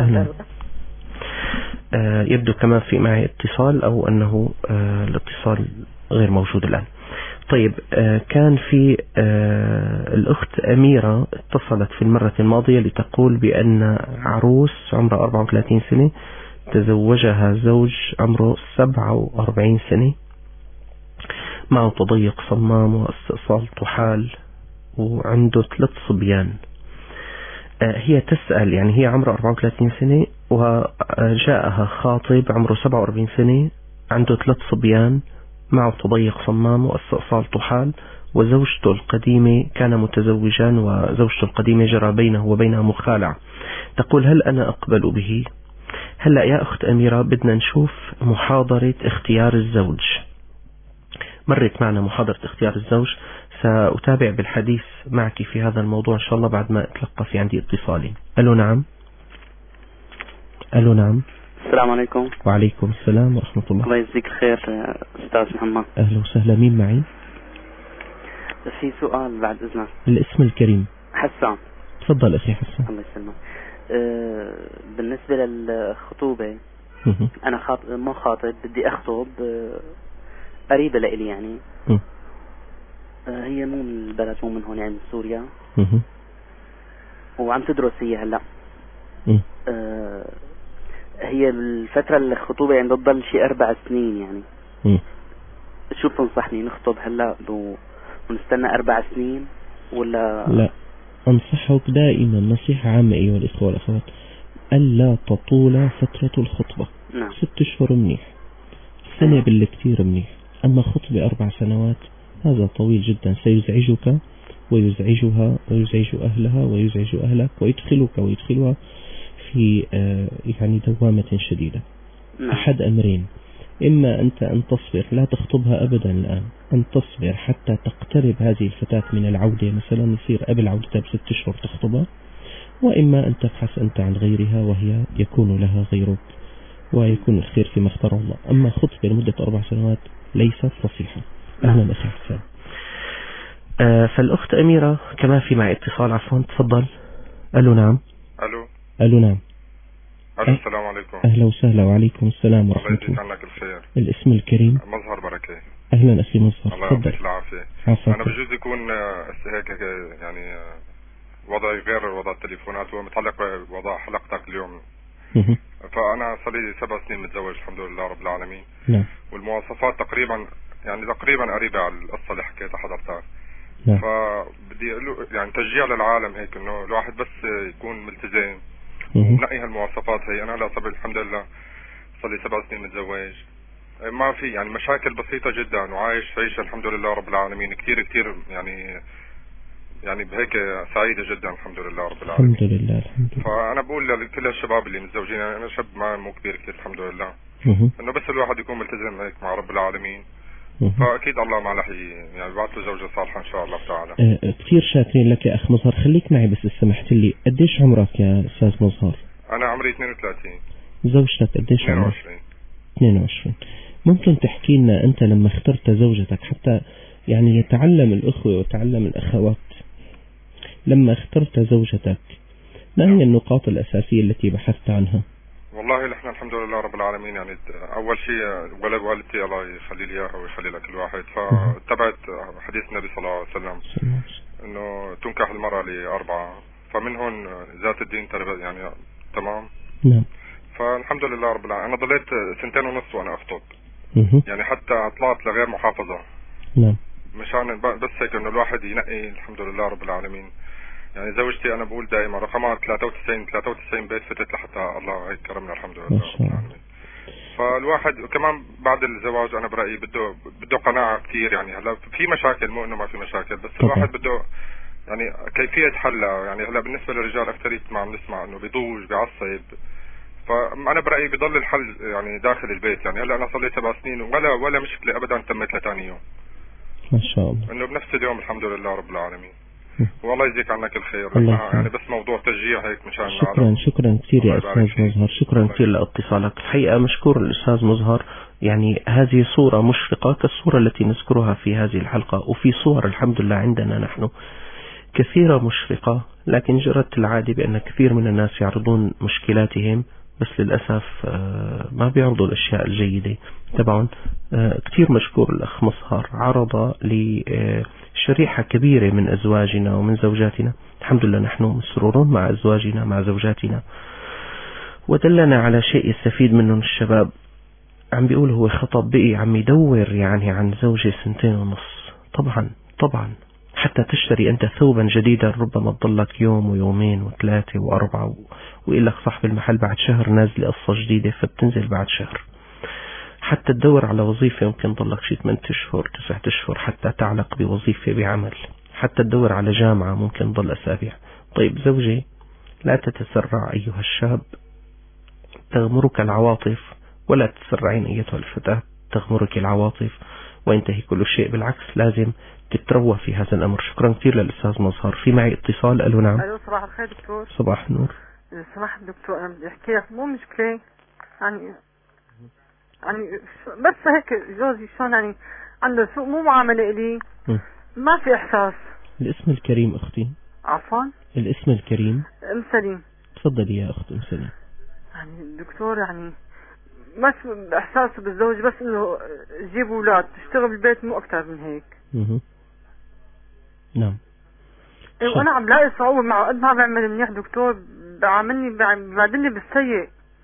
يبدو كمان في معي اتصال أو أنه الاتصال غير موجود الآن. طيب كان في الأخت أميرة اتصلت في المرة الماضية لتقول بأن عروس عمره 34 سنة تزوجها زوج عمره 47 سنة معه تضيق صمام واستئصال طحال وعنده 3 صبيان. هي تسأل يعني هي عمره 34 سنة وجاءها خاطب عمره 47 سنة عنده 3 صبيان معه تضيق صمام واستئصال طحال، وزوجته القديمة كان متزوجان وزوجته القديمة جرى بينه وبينها مخالعة. تقول هل أنا أقبل به؟ هلأ يا أخت أميرة بدنا نشوف محاضرة اختيار الزوج. مرت معنا محاضرة اختيار الزوج، سأتابع بالحديث معك في هذا الموضوع إن شاء الله بعد ما أتلقى في عندي اتصالي. ألو نعم. ألو نعم. السلام عليكم. وعليكم السلام ورحمة الله. الله يجزيك الخير أستاذ محمد. أهلا وسهلا. مين معي؟ في سؤال بعد إذنك. الاسم الكريم. حسان. تفضل أخي حسان. الله يسلمك. بالنسبة للخطوبة أنا ما خاطب، بدي أخطب قريبة لإلي يعني. هي مو من البلد، مو من هون، يعني من سوريا. وعم تدرس هي هلا. هي الفترة الخطوبة يعني بتضل شي 4 سنين يعني. شو بتنصحني، نخطب هلا ونستنى 4 سنين ولا؟ لا، أنصحك دائما نصيحة عامة أيها الإخوة والأخوات، ألا تطول فترة الخطبة. 6 أشهر منيح، سنة بالكثير منيح، أما خطبة 4 سنوات هذا طويل جدا، سيزعجك ويزعجها ويزعج أهلها ويزعج أهلك ويدخلك ويدخلها في يعني دوامة شديدة. أحد أمرين، إما أنت أن تصبر لا تخطبها أبدا الآن، أن تصبر حتى تقترب هذه الفتاة من العودة، مثلا يصير قبل عودتها ب6 أشهر تخطبها، وإما أن تبحث أنت عن غيرها وهي يكون لها غيرك ويكون الخير فيما اختار الله. أما خطبة لمدة 4 سنوات ليست صحيحة. أهلا أخي حسام. فالأخت أميرة كمان في معي اتصال، عفوا تفضل. ألو نعم. ألو نعم. السلام عليكم. أهلا وسهلا. وعليكم السلام ورحمة الله. الله يجزيك عنك الخير. الاسم الكريم؟ مظهر بركة. أهلا أخي مظهر. الله يعطيك العافية. أنا بجوز يكون هيك يعني وضعي غير وضع التليفونات، ومتعلق بوضع حلقتك اليوم. فأنا صار لي 7 سنين متزوج الحمد لله رب العالمين. نعم. والمواصفات تقريبا قريبة على القصة اللي حكيتها حضرتك. نعم. فبدي أقول يعني تشجيع للعالم هيك إنه الواحد بس يكون ملتزم ونقي هالمواصفات هي. أنا هلا صار صبر الحمد لله صار لي 7 سنين متزوج، ما في يعني مشاكل بسيطة جدا، وعايش عيشة الحمد لله رب العالمين كتير يعني بهيك سعيدة جدا الحمد لله رب العالمين. الحمد لله الحمد لله. فأنا بقول لكل الشباب اللي متزوجين، يعني أنا شاب ما مو كبير كتير الحمد لله، إنه بس الواحد يكون ملتزم هيك مع رب العالمين، فأكيد الله ما رح يعني بعث له زوجة صالحة إن شاء الله تعالى. كثير شاكرين لك يا أخ مظهر. خليك معي بس إذا سمحت لي. قديش عمرك يا أستاذ مظهر؟ أنا عمري 32. زوجتك قديش عمرها؟ 22. ممكن تحكي لنا أنت لما اخترت زوجتك، حتى يعني يتعلم الأخوة ويتعلم الأخوات، لما اخترت زوجتك ما هي النقاط الأساسية التي بحثت عنها؟ والله نحن الحمد لله رب العالمين يعني أول شيء والدتي الله يخلي لي إياها ويخلي لك الواحد، فاتبعت حديث النبي صلى الله عليه وسلم إنه تنكح المرأة ل4، فمن هون ذات الدين يعني تمام. نعم. فالحمد لله رب العالمين أنا ضليت 2.5 سنين وأنا أخطب، يعني حتى طلعت لغير محافظة. نعم. مشان بس هيك إنه الواحد ينقي الحمد لله رب العالمين. يعني زوجتي أنا بقول دائما رقمها 93 بيت فتت لحتى الله هيك كرمنا الحمد لله رب العالمين. فالواحد كمان بعد الزواج أنا برأيي بده قناعة كتير، يعني هلا في مشاكل، مو إنه ما في مشاكل، بس الواحد بده يعني كيفية حلها. يعني هلا بالنسبة للرجال أكثرية ما عم نسمع إنه بيضوج بيعصب، فأنا برأيي بضل الحل يعني داخل البيت. يعني هلا أنا صار لي 7 سنين ولا مشكلة أبدا تمت لثاني يوم ما شاء الله، إنه بنفس اليوم الحمد لله رب العالمين. والله يجزيك عنك الخير. يعني بس موضوع تشجيع هيك مشان شكرا كثير يا أستاذ مظهر، شكرا كثير لاتصالك. الحقيقة مشكور الأستاذ مظهر، يعني هذه صورة مشرقة كالصورة التي نذكرها في هذه الحلقة، وفي صور الحمد لله عندنا نحن كثيرة مشرقة، لكن جرت العادة بأن كثير من الناس يعرضون مشكلاتهم، بس للأسف ما بيعرضوا الأشياء الجيدة تبعهم. كثير مشكور الأخ مظهر، عرض لشريحة كبيرة من أزواجنا ومن زوجاتنا. الحمد لله نحن مسرورون مع أزواجنا مع زوجاتنا، ودلنا على شيء يستفيد منه الشباب. عم بيقول هو خطب بقي عم يدور يعني عن زوجة 2.5 سنين. طبعا حتى تشتري أنت ثوبا جديدا ربما تضلك يوم ويومين و3 و4، ويقول لك صاحب المحل بعد شهر نازل قصة جديدة فبتنزل بعد شهر. حتى تدور على وظيفة ممكن تضلك شي 8 أشهر 9 أشهر حتى تعلق بوظيفة بعمل. حتى تدور على جامعة ممكن تضل أسابيع. طيب زوجي، لا تتسرع أيها الشاب، تغمرك العواطف، ولا تتسرعين أيتها الفتاة تغمرك العواطف وينتهي كل شيء. بالعكس لازم تتروى في هذا الأمر. شكرا كثير للأستاذ مظهر. في معي اتصال. ألو نعم. ألو صباح الخير دكتور. صباح النور. سمحت دكتور، أنا بدي أحكي لك مو مشكلة، يعني بس هيك جوزي شلون يعني عنده سوء مو معاملة إلي، ما في إحساس. الاسم الكريم أختي. عفوا. الاسم الكريم. أم سليم. تفضلي يا أخت أم سليم. يعني دكتور يعني ما في إحساس بالزوج، بس إنه جيب أولاد تشتغل بالبيت مو أكتر من هيك. نعم. وانا عم لاقي صعوبة معه، قد ما بعمل منيح دكتور بعملني بعدني بالسيء.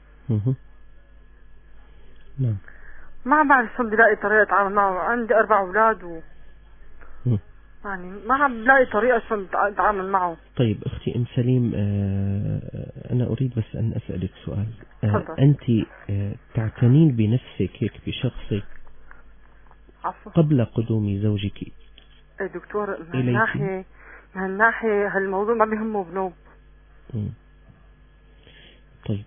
نعم. ما بعرف شو بدي لاقي طريقة اتعامل معه، عندي 4 أولاد يعني ما عم بلاقي طريقة شو اتعامل معه. طيب اختي ام سليم، انا اريد بس ان اسألك سؤال. انت تعتنين بنفسك هيك بشخصك قبل قدوم زوجك؟ ايه دكتور، من هالناحية هالموضوع ما بيهمه بنوب. طيب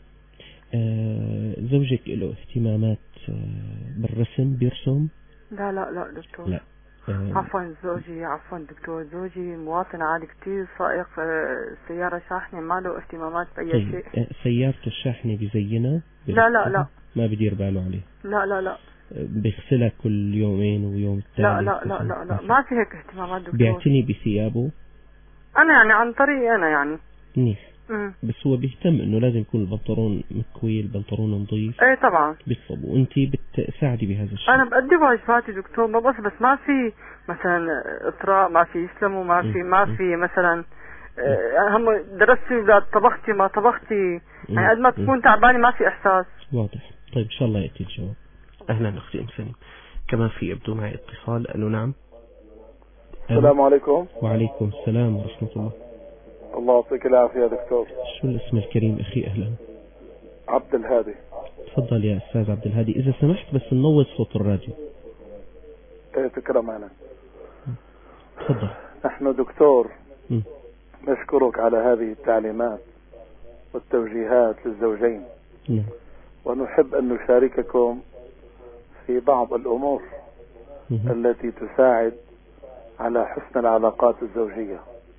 زوجك له اهتمامات بالرسم، بيرسم؟ لا دكتور. لا. عفوا دكتور، زوجي مواطن عادي كتير، سائق سيارة شاحنة، ما له اهتمامات بأي شيء. سيارته الشاحنة بزينها؟ لا ما بدير باله عليه؟ لا بيغسلها كل يومين ويوم الثالث؟ لا ما في هيك اهتمامات دكتور. بيعتني بثيابه؟ انا يعني عن طريقي انا يعني منيح. بس هو بيهتم انه لازم يكون البنطلون مكوي، البنطلون نظيف. ايه طبعا بيطلب، وانت بتساعدي بهذا الشيء. انا بأدي واجباتي دكتور، بس ما في مثلا اطراء، ما في يسلموا، ما في مثلا هم درستي اولاد، طبختي ما طبختي، يعني قد ما تكون تعبانه ما في احساس. واضح. طيب ان شاء الله ياتي الجواب. اهلا اختي ام سليم. كمان في يبدو معي اتصال. الو نعم. السلام عليكم. وعليكم السلام ورحمة الله. الله يعطيك العافية يا دكتور. شو الاسم الكريم أخي؟ أهلا. عبد الهادي. تفضل يا أستاذ عبد الهادي، إذا سمحت بس ننوض صوت الراديو. تكرم أنا. تفضل. نحن دكتور نشكرك على هذه التعليمات والتوجيهات للزوجين. ونحب أن نشارككم في بعض الأمور التي تساعد على حسن العلاقات الزوجية.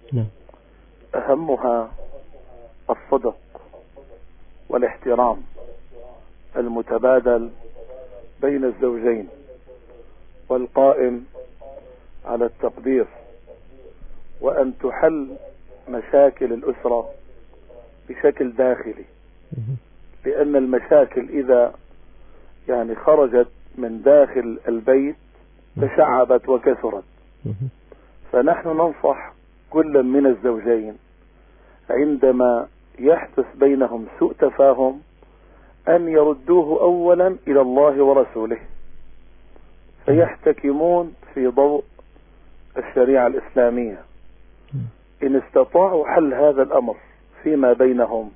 أهمها الصدق والاحترام المتبادل بين الزوجين، والقائم على التقدير، وأن تحل مشاكل الأسرة بشكل داخلي، لأن المشاكل إذا يعني خرجت من داخل البيت تشعبت وكثرت. فنحن ننصح كل من الزوجين عندما يحدث بينهم سوء تفاهم أن يردوه أولا إلى الله ورسوله، فيحتكمون في ضوء الشريعة الإسلامية. إن استطاعوا حل هذا الأمر فيما بينهم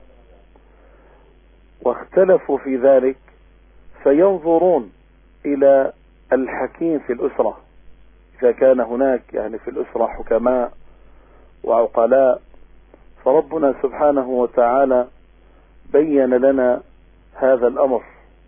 واختلفوا في ذلك، فينظرون إلى الحكيم في الأسرة، إذا كان هناك يعني في الأسرة حكماء وعقلاء. فربنا سبحانه وتعالى بين لنا هذا الأمر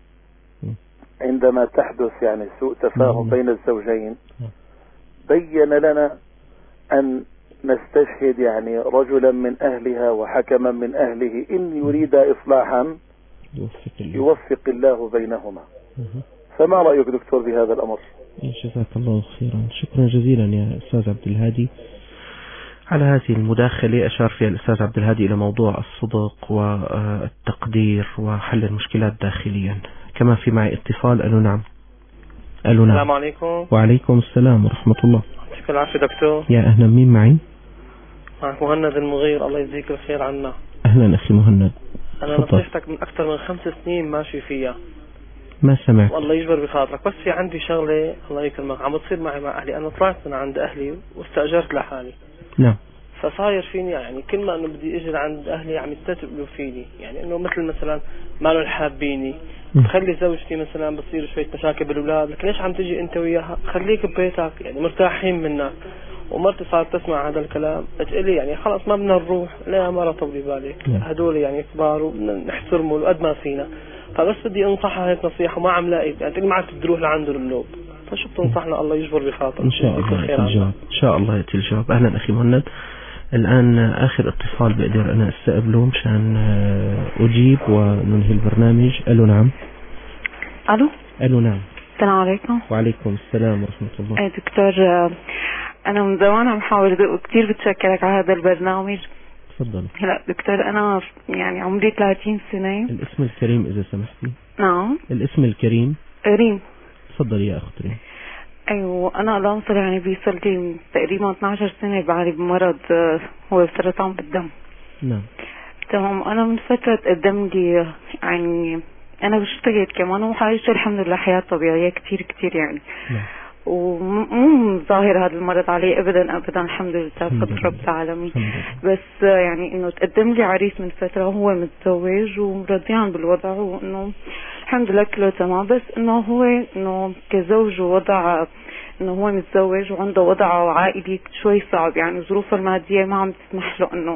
عندما تحدث يعني سوء تفاهم بين الزوجين، بين لنا أن نستشهد يعني رجلا من أهلها وحكما من أهله إن يريد إصلاحا يوفق الله بينهما. فما رأيك دكتور بهذا الأمر؟ جزاك الله خيرا. شكرا جزيلا يا أستاذ عبد الهادي على هذه المداخلة. أشار فيها الأستاذ عبد الهادي إلى موضوع الصدق والتقدير وحل المشكلات داخليا. كما في معي اتصال. ألو نعم. ألو نعم. السلام عليكم. وعليكم السلام ورحمة الله. شكرا العافية دكتور. يا أهلا، مين معي؟ معك مهند المغير، الله يجزيك الخير عنا. أهلا أخي مهند. أنا نصيحتك من أكثر من 5 سنين ماشي فيها. ما سمعت. والله يجبر بخاطرك، بس في عندي شغلة الله يكرمك عم بتصير معي مع أهلي. أنا طلعت من عند أهلي واستأجرت لحالي. نعم. فصاير فيني يعني كل ما انه بدي اجي عند اهلي عم يستتقلوا فيني، يعني انه مثلا ما له حابيني، تخلي زوجتي مثلا بتصير شويه مشاكل بالاولاد، لكن ليش عم تجي انت وياها؟ خليك ببيتك، يعني مرتاحين منك. ومرتي صارت تسمع هذا الكلام تقلي يعني خلاص ما بدنا نروح. لا يا مرة طولي بالك، هدول يعني كبار ونحترموا قد ما فينا. فبس بدي انصحها هيك نصيحة وما عم لاقي، يعني تقلي معك تروح لعنده المنوب. فشو بتنصحنا؟ الله يجبر بخاطر. ان شاء الله يأتي الجواب. ان شاء الله يأتي الجواب. اهلا اخي مهند. الآن آخر اتصال بقدر أنا استقبله مشان أجيب وننهي البرنامج. ألو نعم. ألو. ألو نعم. السلام عليكم. وعليكم السلام ورحمة الله. أي دكتور، أنا من زمان عم حاول أدق وكثير بتشكرك على هذا البرنامج. تفضل. هلا دكتور، أنا يعني عمري 30 سنة. الاسم الكريم إذا سمحتي. نعم. الاسم الكريم. ريم. تفضل يا أخت ريم. ايوه انا العنصر يعني بيصل لي تقريبا 12 سنه بعاني بمرض هو سرطان بالدم. نعم تمام. انا من فتره تقدم لي يعني انا بشتغل كمان وعايشه الحمد لله حياه طبيعيه كتير كتير يعني. نعم. ومو ظاهر هذا المرض علي ابدا ابدا الحمد لله بفضل رب العالمين. بس يعني انه تقدم لي عريس من فتره هو متزوج ومرضيان بالوضع وانه الحمد لله كله تمام، بس انه هو انه كزوج ووضع انه هو متزوج وعنده وضعه عائلي شوي صعب، يعني ظروفه الماديه ما عم تسمح له انه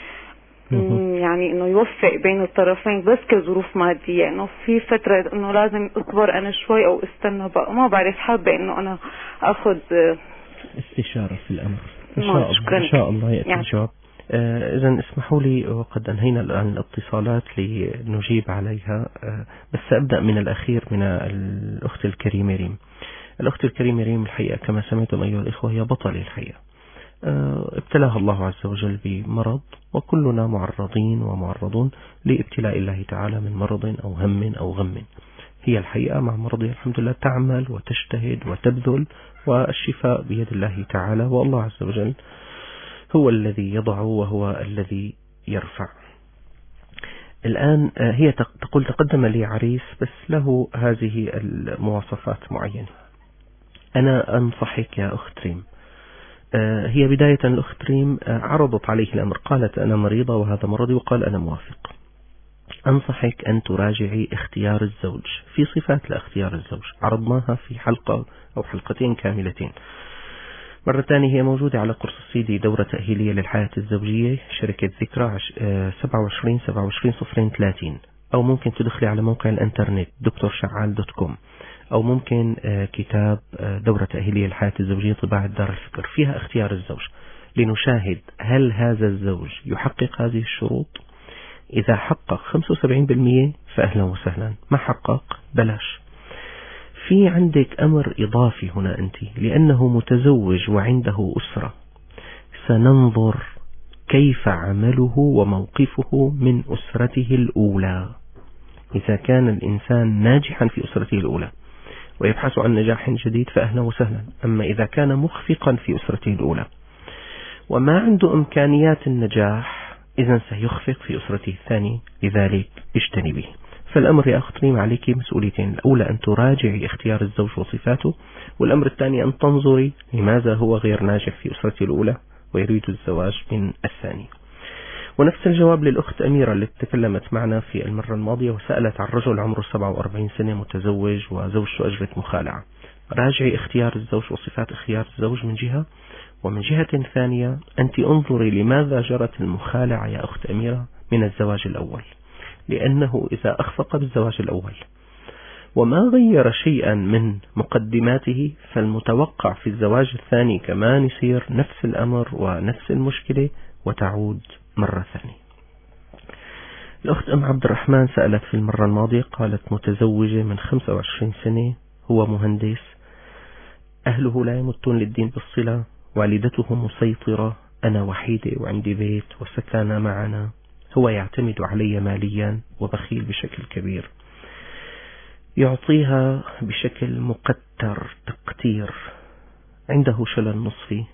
يعني انه يوفق بين الطرفين، بس كظروف ماديه انه في فتره انه لازم اصبر انا شوي او استنى بقى، ما بعرف حابه انه انا اخذ استشاره في الامر. ان شاء الله ياتي يعني. الجواب. اذا اسمحوا لي وقد انهينا الان الاتصالات لنجيب عليها، بس سابدا من الاخير من الاخت الكريمه ريم. الاخت الكريمه ريم الحقيقه كما سمعتم ايها الاخوه هي بطله الحقيقه، ابتلاها الله عز وجل بمرض، وكلنا معرضين ومعرضون لابتلاء الله تعالى من مرض أو هم أو غم. هي الحقيقة مع مرضها الحمد لله تعمل وتجتهد وتبذل، والشفاء بيد الله تعالى، والله عز وجل هو الذي يضع وهو الذي يرفع. الآن هي تقول تقدم لي عريس بس له هذه المواصفات معينة. أنا أنصحك يا أخت ريم، هي بداية الأخت ريم عرضت عليه الأمر، قالت أنا مريضة وهذا مرضي، وقال أنا موافق. أنصحك أن تراجعي اختيار الزوج في صفات لاختيار الزوج، عرضناها في حلقة أو حلقتين كاملتين. مرة ثانية هي موجودة على قرص السيدي دورة تأهيلية للحياة الزوجية، شركة ذكرى 27/27/030، أو ممكن تدخلي على موقع الانترنت drshaccal.com، أو ممكن كتاب دورة تأهيلية للحياة الزوجية طباعة دار الفكر، فيها اختيار الزوج لنشاهد هل هذا الزوج يحقق هذه الشروط. إذا حقق 75% فأهلا وسهلا، ما حقق بلاش. في عندك أمر إضافي هنا أنت، لأنه متزوج وعنده أسرة، سننظر كيف عمله وموقفه من أسرته الأولى. إذا كان الإنسان ناجحا في أسرته الأولى ويبحث عن نجاح جديد فأهلا وسهلا. أما إذا كان مخفقا في أسرته الأولى وما عنده إمكانيات النجاح، إذن سيخفق في أسرته الثانية، لذلك اجتنبيه. فالأمر يا أخت ريم عليك مسؤوليتين، الأولى أن تراجعي اختيار الزوج وصفاته، والأمر الثاني أن تنظري لماذا هو غير ناجح في أسرته الأولى ويريد الزواج من الثاني. ونفس الجواب للأخت أميرة اللي تكلمت معنا في المرة الماضية وسألت عن رجل عمره 47 سنة متزوج وزوجته أجرت مخالعة. راجعي اختيار الزوج وصفات اختيار الزوج من جهة، ومن جهة ثانية أنت انظري لماذا جرت المخالعة يا أخت أميرة من الزواج الأول، لأنه إذا أخفق بالزواج الأول وما غير شيئا من مقدماته، فالمتوقع في الزواج الثاني كمان يصير نفس الأمر ونفس المشكلة وتعود مرة ثانية. الأخت أم عبد الرحمن سألت في المرة الماضية، قالت متزوجة من 25 سنة، هو مهندس، أهله لا يمتون للدين بالصلة، والدته مسيطرة، أنا وحيدة وعندي بيت وسكن معنا، هو يعتمد علي ماليا وبخيل بشكل كبير، يعطيها بشكل مقتر تقتير، عنده شلل نصفي،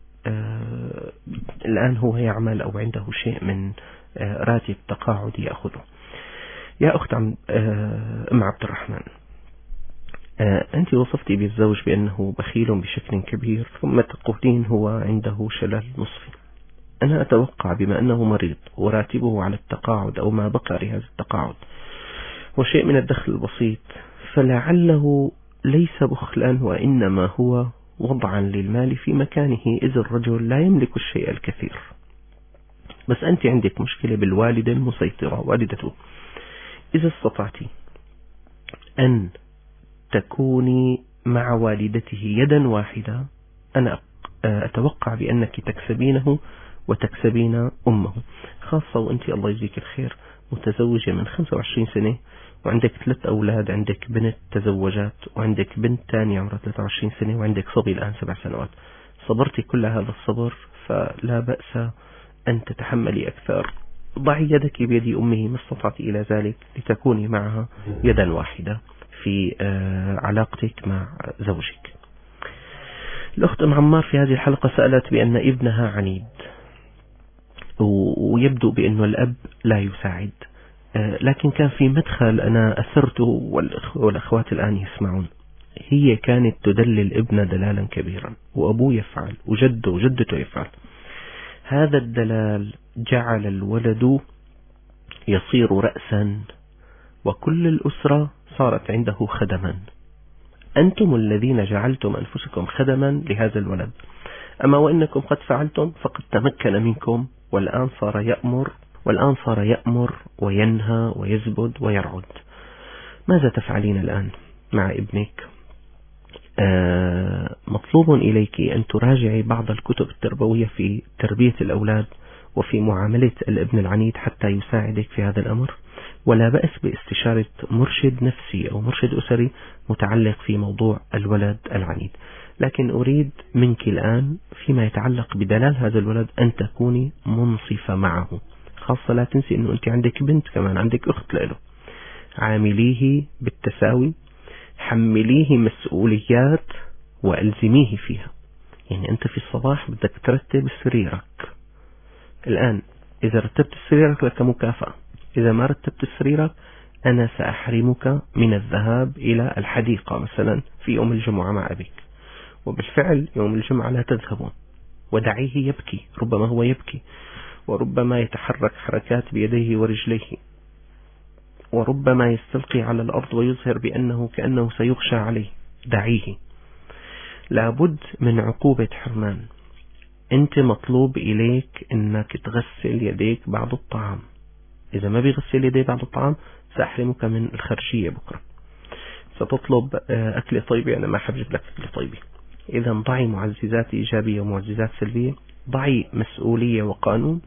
الآن هو يعمل أو عنده شيء من راتب تقاعدي يأخذه. يا أخت أم عبد الرحمن، أنت وصفتي بالزوج بأنه بخيل بشكل كبير، ثم تقولين هو عنده شلل نصفي. أنا أتوقع بما أنه مريض وراتبه على التقاعد أو ما بقى لهذا التقاعد وشيء من الدخل البسيط، فلعله ليس بخلا وإنما هو وضعا للمال في مكانه، إذ الرجل لا يملك الشيء الكثير. بس أنت عندك مشكلة بالوالدة المسيطرة، والدته. إذا استطعتي أن تكوني مع والدته يدا واحدة، أنا أتوقع بأنك تكسبينه وتكسبين أمه، خاصة وأنت الله يجزيك الخير متزوجة من 25 سنة وعندك 3 أولاد، عندك بنت تزوجت وعندك بنت تانية عمرها 23 سنة وعندك صبي الآن 7 سنوات. صبرتي كل هذا الصبر، فلا بأس أن تتحملي أكثر. ضعي يدك بيد أمه ما استطعت إلى ذلك لتكوني معها يدا واحدة في علاقتك مع زوجك. الأخت أم عمار في هذه الحلقة سألت بأن ابنها عنيد، ويبدو بأنه الأب لا يساعد، لكن كان في مدخل أنا أثرته والأخوات الآن يسمعون. هي كانت تدلل ابنها دلالا كبيرا، وأبوه يفعل وجده وجدته يفعل. هذا الدلال جعل الولد يصير رأسا، وكل الأسرة صارت عنده خدما. أنتم الذين جعلتم أنفسكم خدما لهذا الولد، أما وإنكم قد فعلتم فقد تمكن منكم، والآن صار يأمر وينهى ويزبد ويرعد. ماذا تفعلين الآن مع ابنك؟ مطلوب إليك أن تراجعي بعض الكتب التربوية في تربية الأولاد وفي معاملة الابن العنيد حتى يساعدك في هذا الأمر، ولا بأس باستشارة مرشد نفسي أو مرشد أسري متعلق في موضوع الولد العنيد. لكن أريد منك الآن فيما يتعلق بدلال هذا الولد أن تكوني منصفة معه، خاصة لا تنسي أنه أنت عندك بنت كمان، عندك أخت له. عامليه بالتساوي، حمليه مسؤوليات وألزميه فيها. يعني أنت في الصباح بدك ترتب سريرك، الآن إذا رتبت سريرك لك مكافأة، إذا ما رتبت سريرك أنا سأحرمك من الذهاب إلى الحديقة مثلا في يوم الجمعة مع أبيك. وبالفعل يوم الجمعة لا تذهبون، ودعيه يبكي، ربما هو يبكي، وربما يتحرك حركات بيديه ورجليه، وربما يستلقي على الأرض ويظهر كأنه سيغشى عليه. دعيه. لابد من عقوبة حرمان. أنت مطلوب إليك أنك تغسل يديك بعد الطعام، إذا ما بيغسل يديه بعد الطعام سأحرمك من الخرجية بكرة. ستطلب أكل طيبة، أنا ما حجب لك أكل طيبة. إذا ضعي معززات إيجابية ومعززات سلبية، ضعي مسؤولية وقانون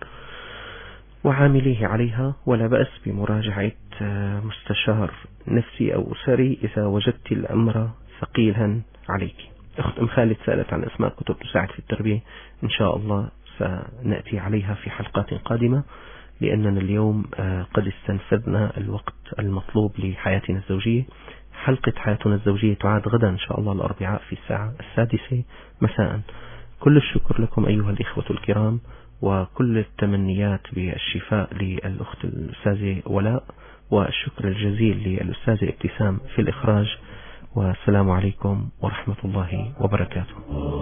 وعامليه عليها، ولا بأس بمراجعة مستشار نفسي أو أسري إذا وجدت الأمر ثقيلا عليك. أخت أم خالد سألت عن أسماء كتب تساعد في التربية، إن شاء الله سنأتي عليها في حلقات قادمة، لأننا اليوم قد استنفذنا الوقت المطلوب لحياتنا الزوجية. حلقة حياتنا الزوجية تعاد غدا إن شاء الله الأربعاء في الساعة 6 مساء. كل الشكر لكم أيها الإخوة الكرام، وكل التمنيات بالشفاء للأخت الأستاذة ولاء، والشكر الجزيل للأستاذة ابتسام في الإخراج، والسلام عليكم ورحمة الله وبركاته.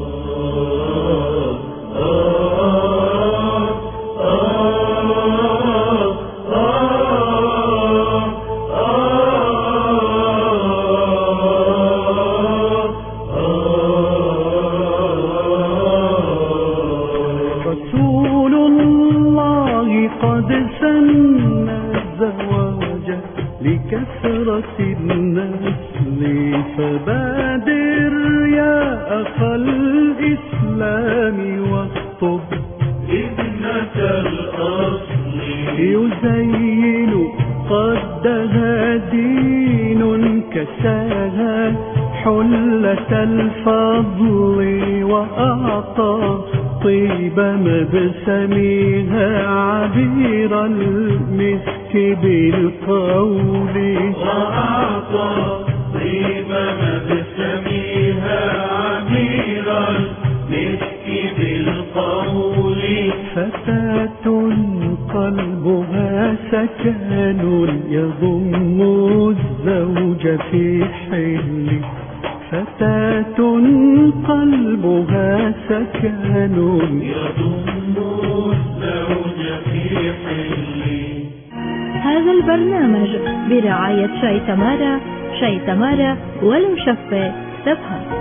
رسول الله قد سن الزواج لكثرة النسل، فبادر يا أخا الإسلام واخطب ابنة الأصل، يزين قدها دين كساها حلة الفضل، وأعطى طيب مبسمها عبير المسك بالقول، وأعطى طيب مبسمها عبير المسك بالقول. فتاة قلبها سكن يضم الزوج في حل، فتاة قلبها سكن يضم الزوج في حل. هذا البرنامج برعاية شاي تمارا، شاي تمارا ولو شفة تفهم.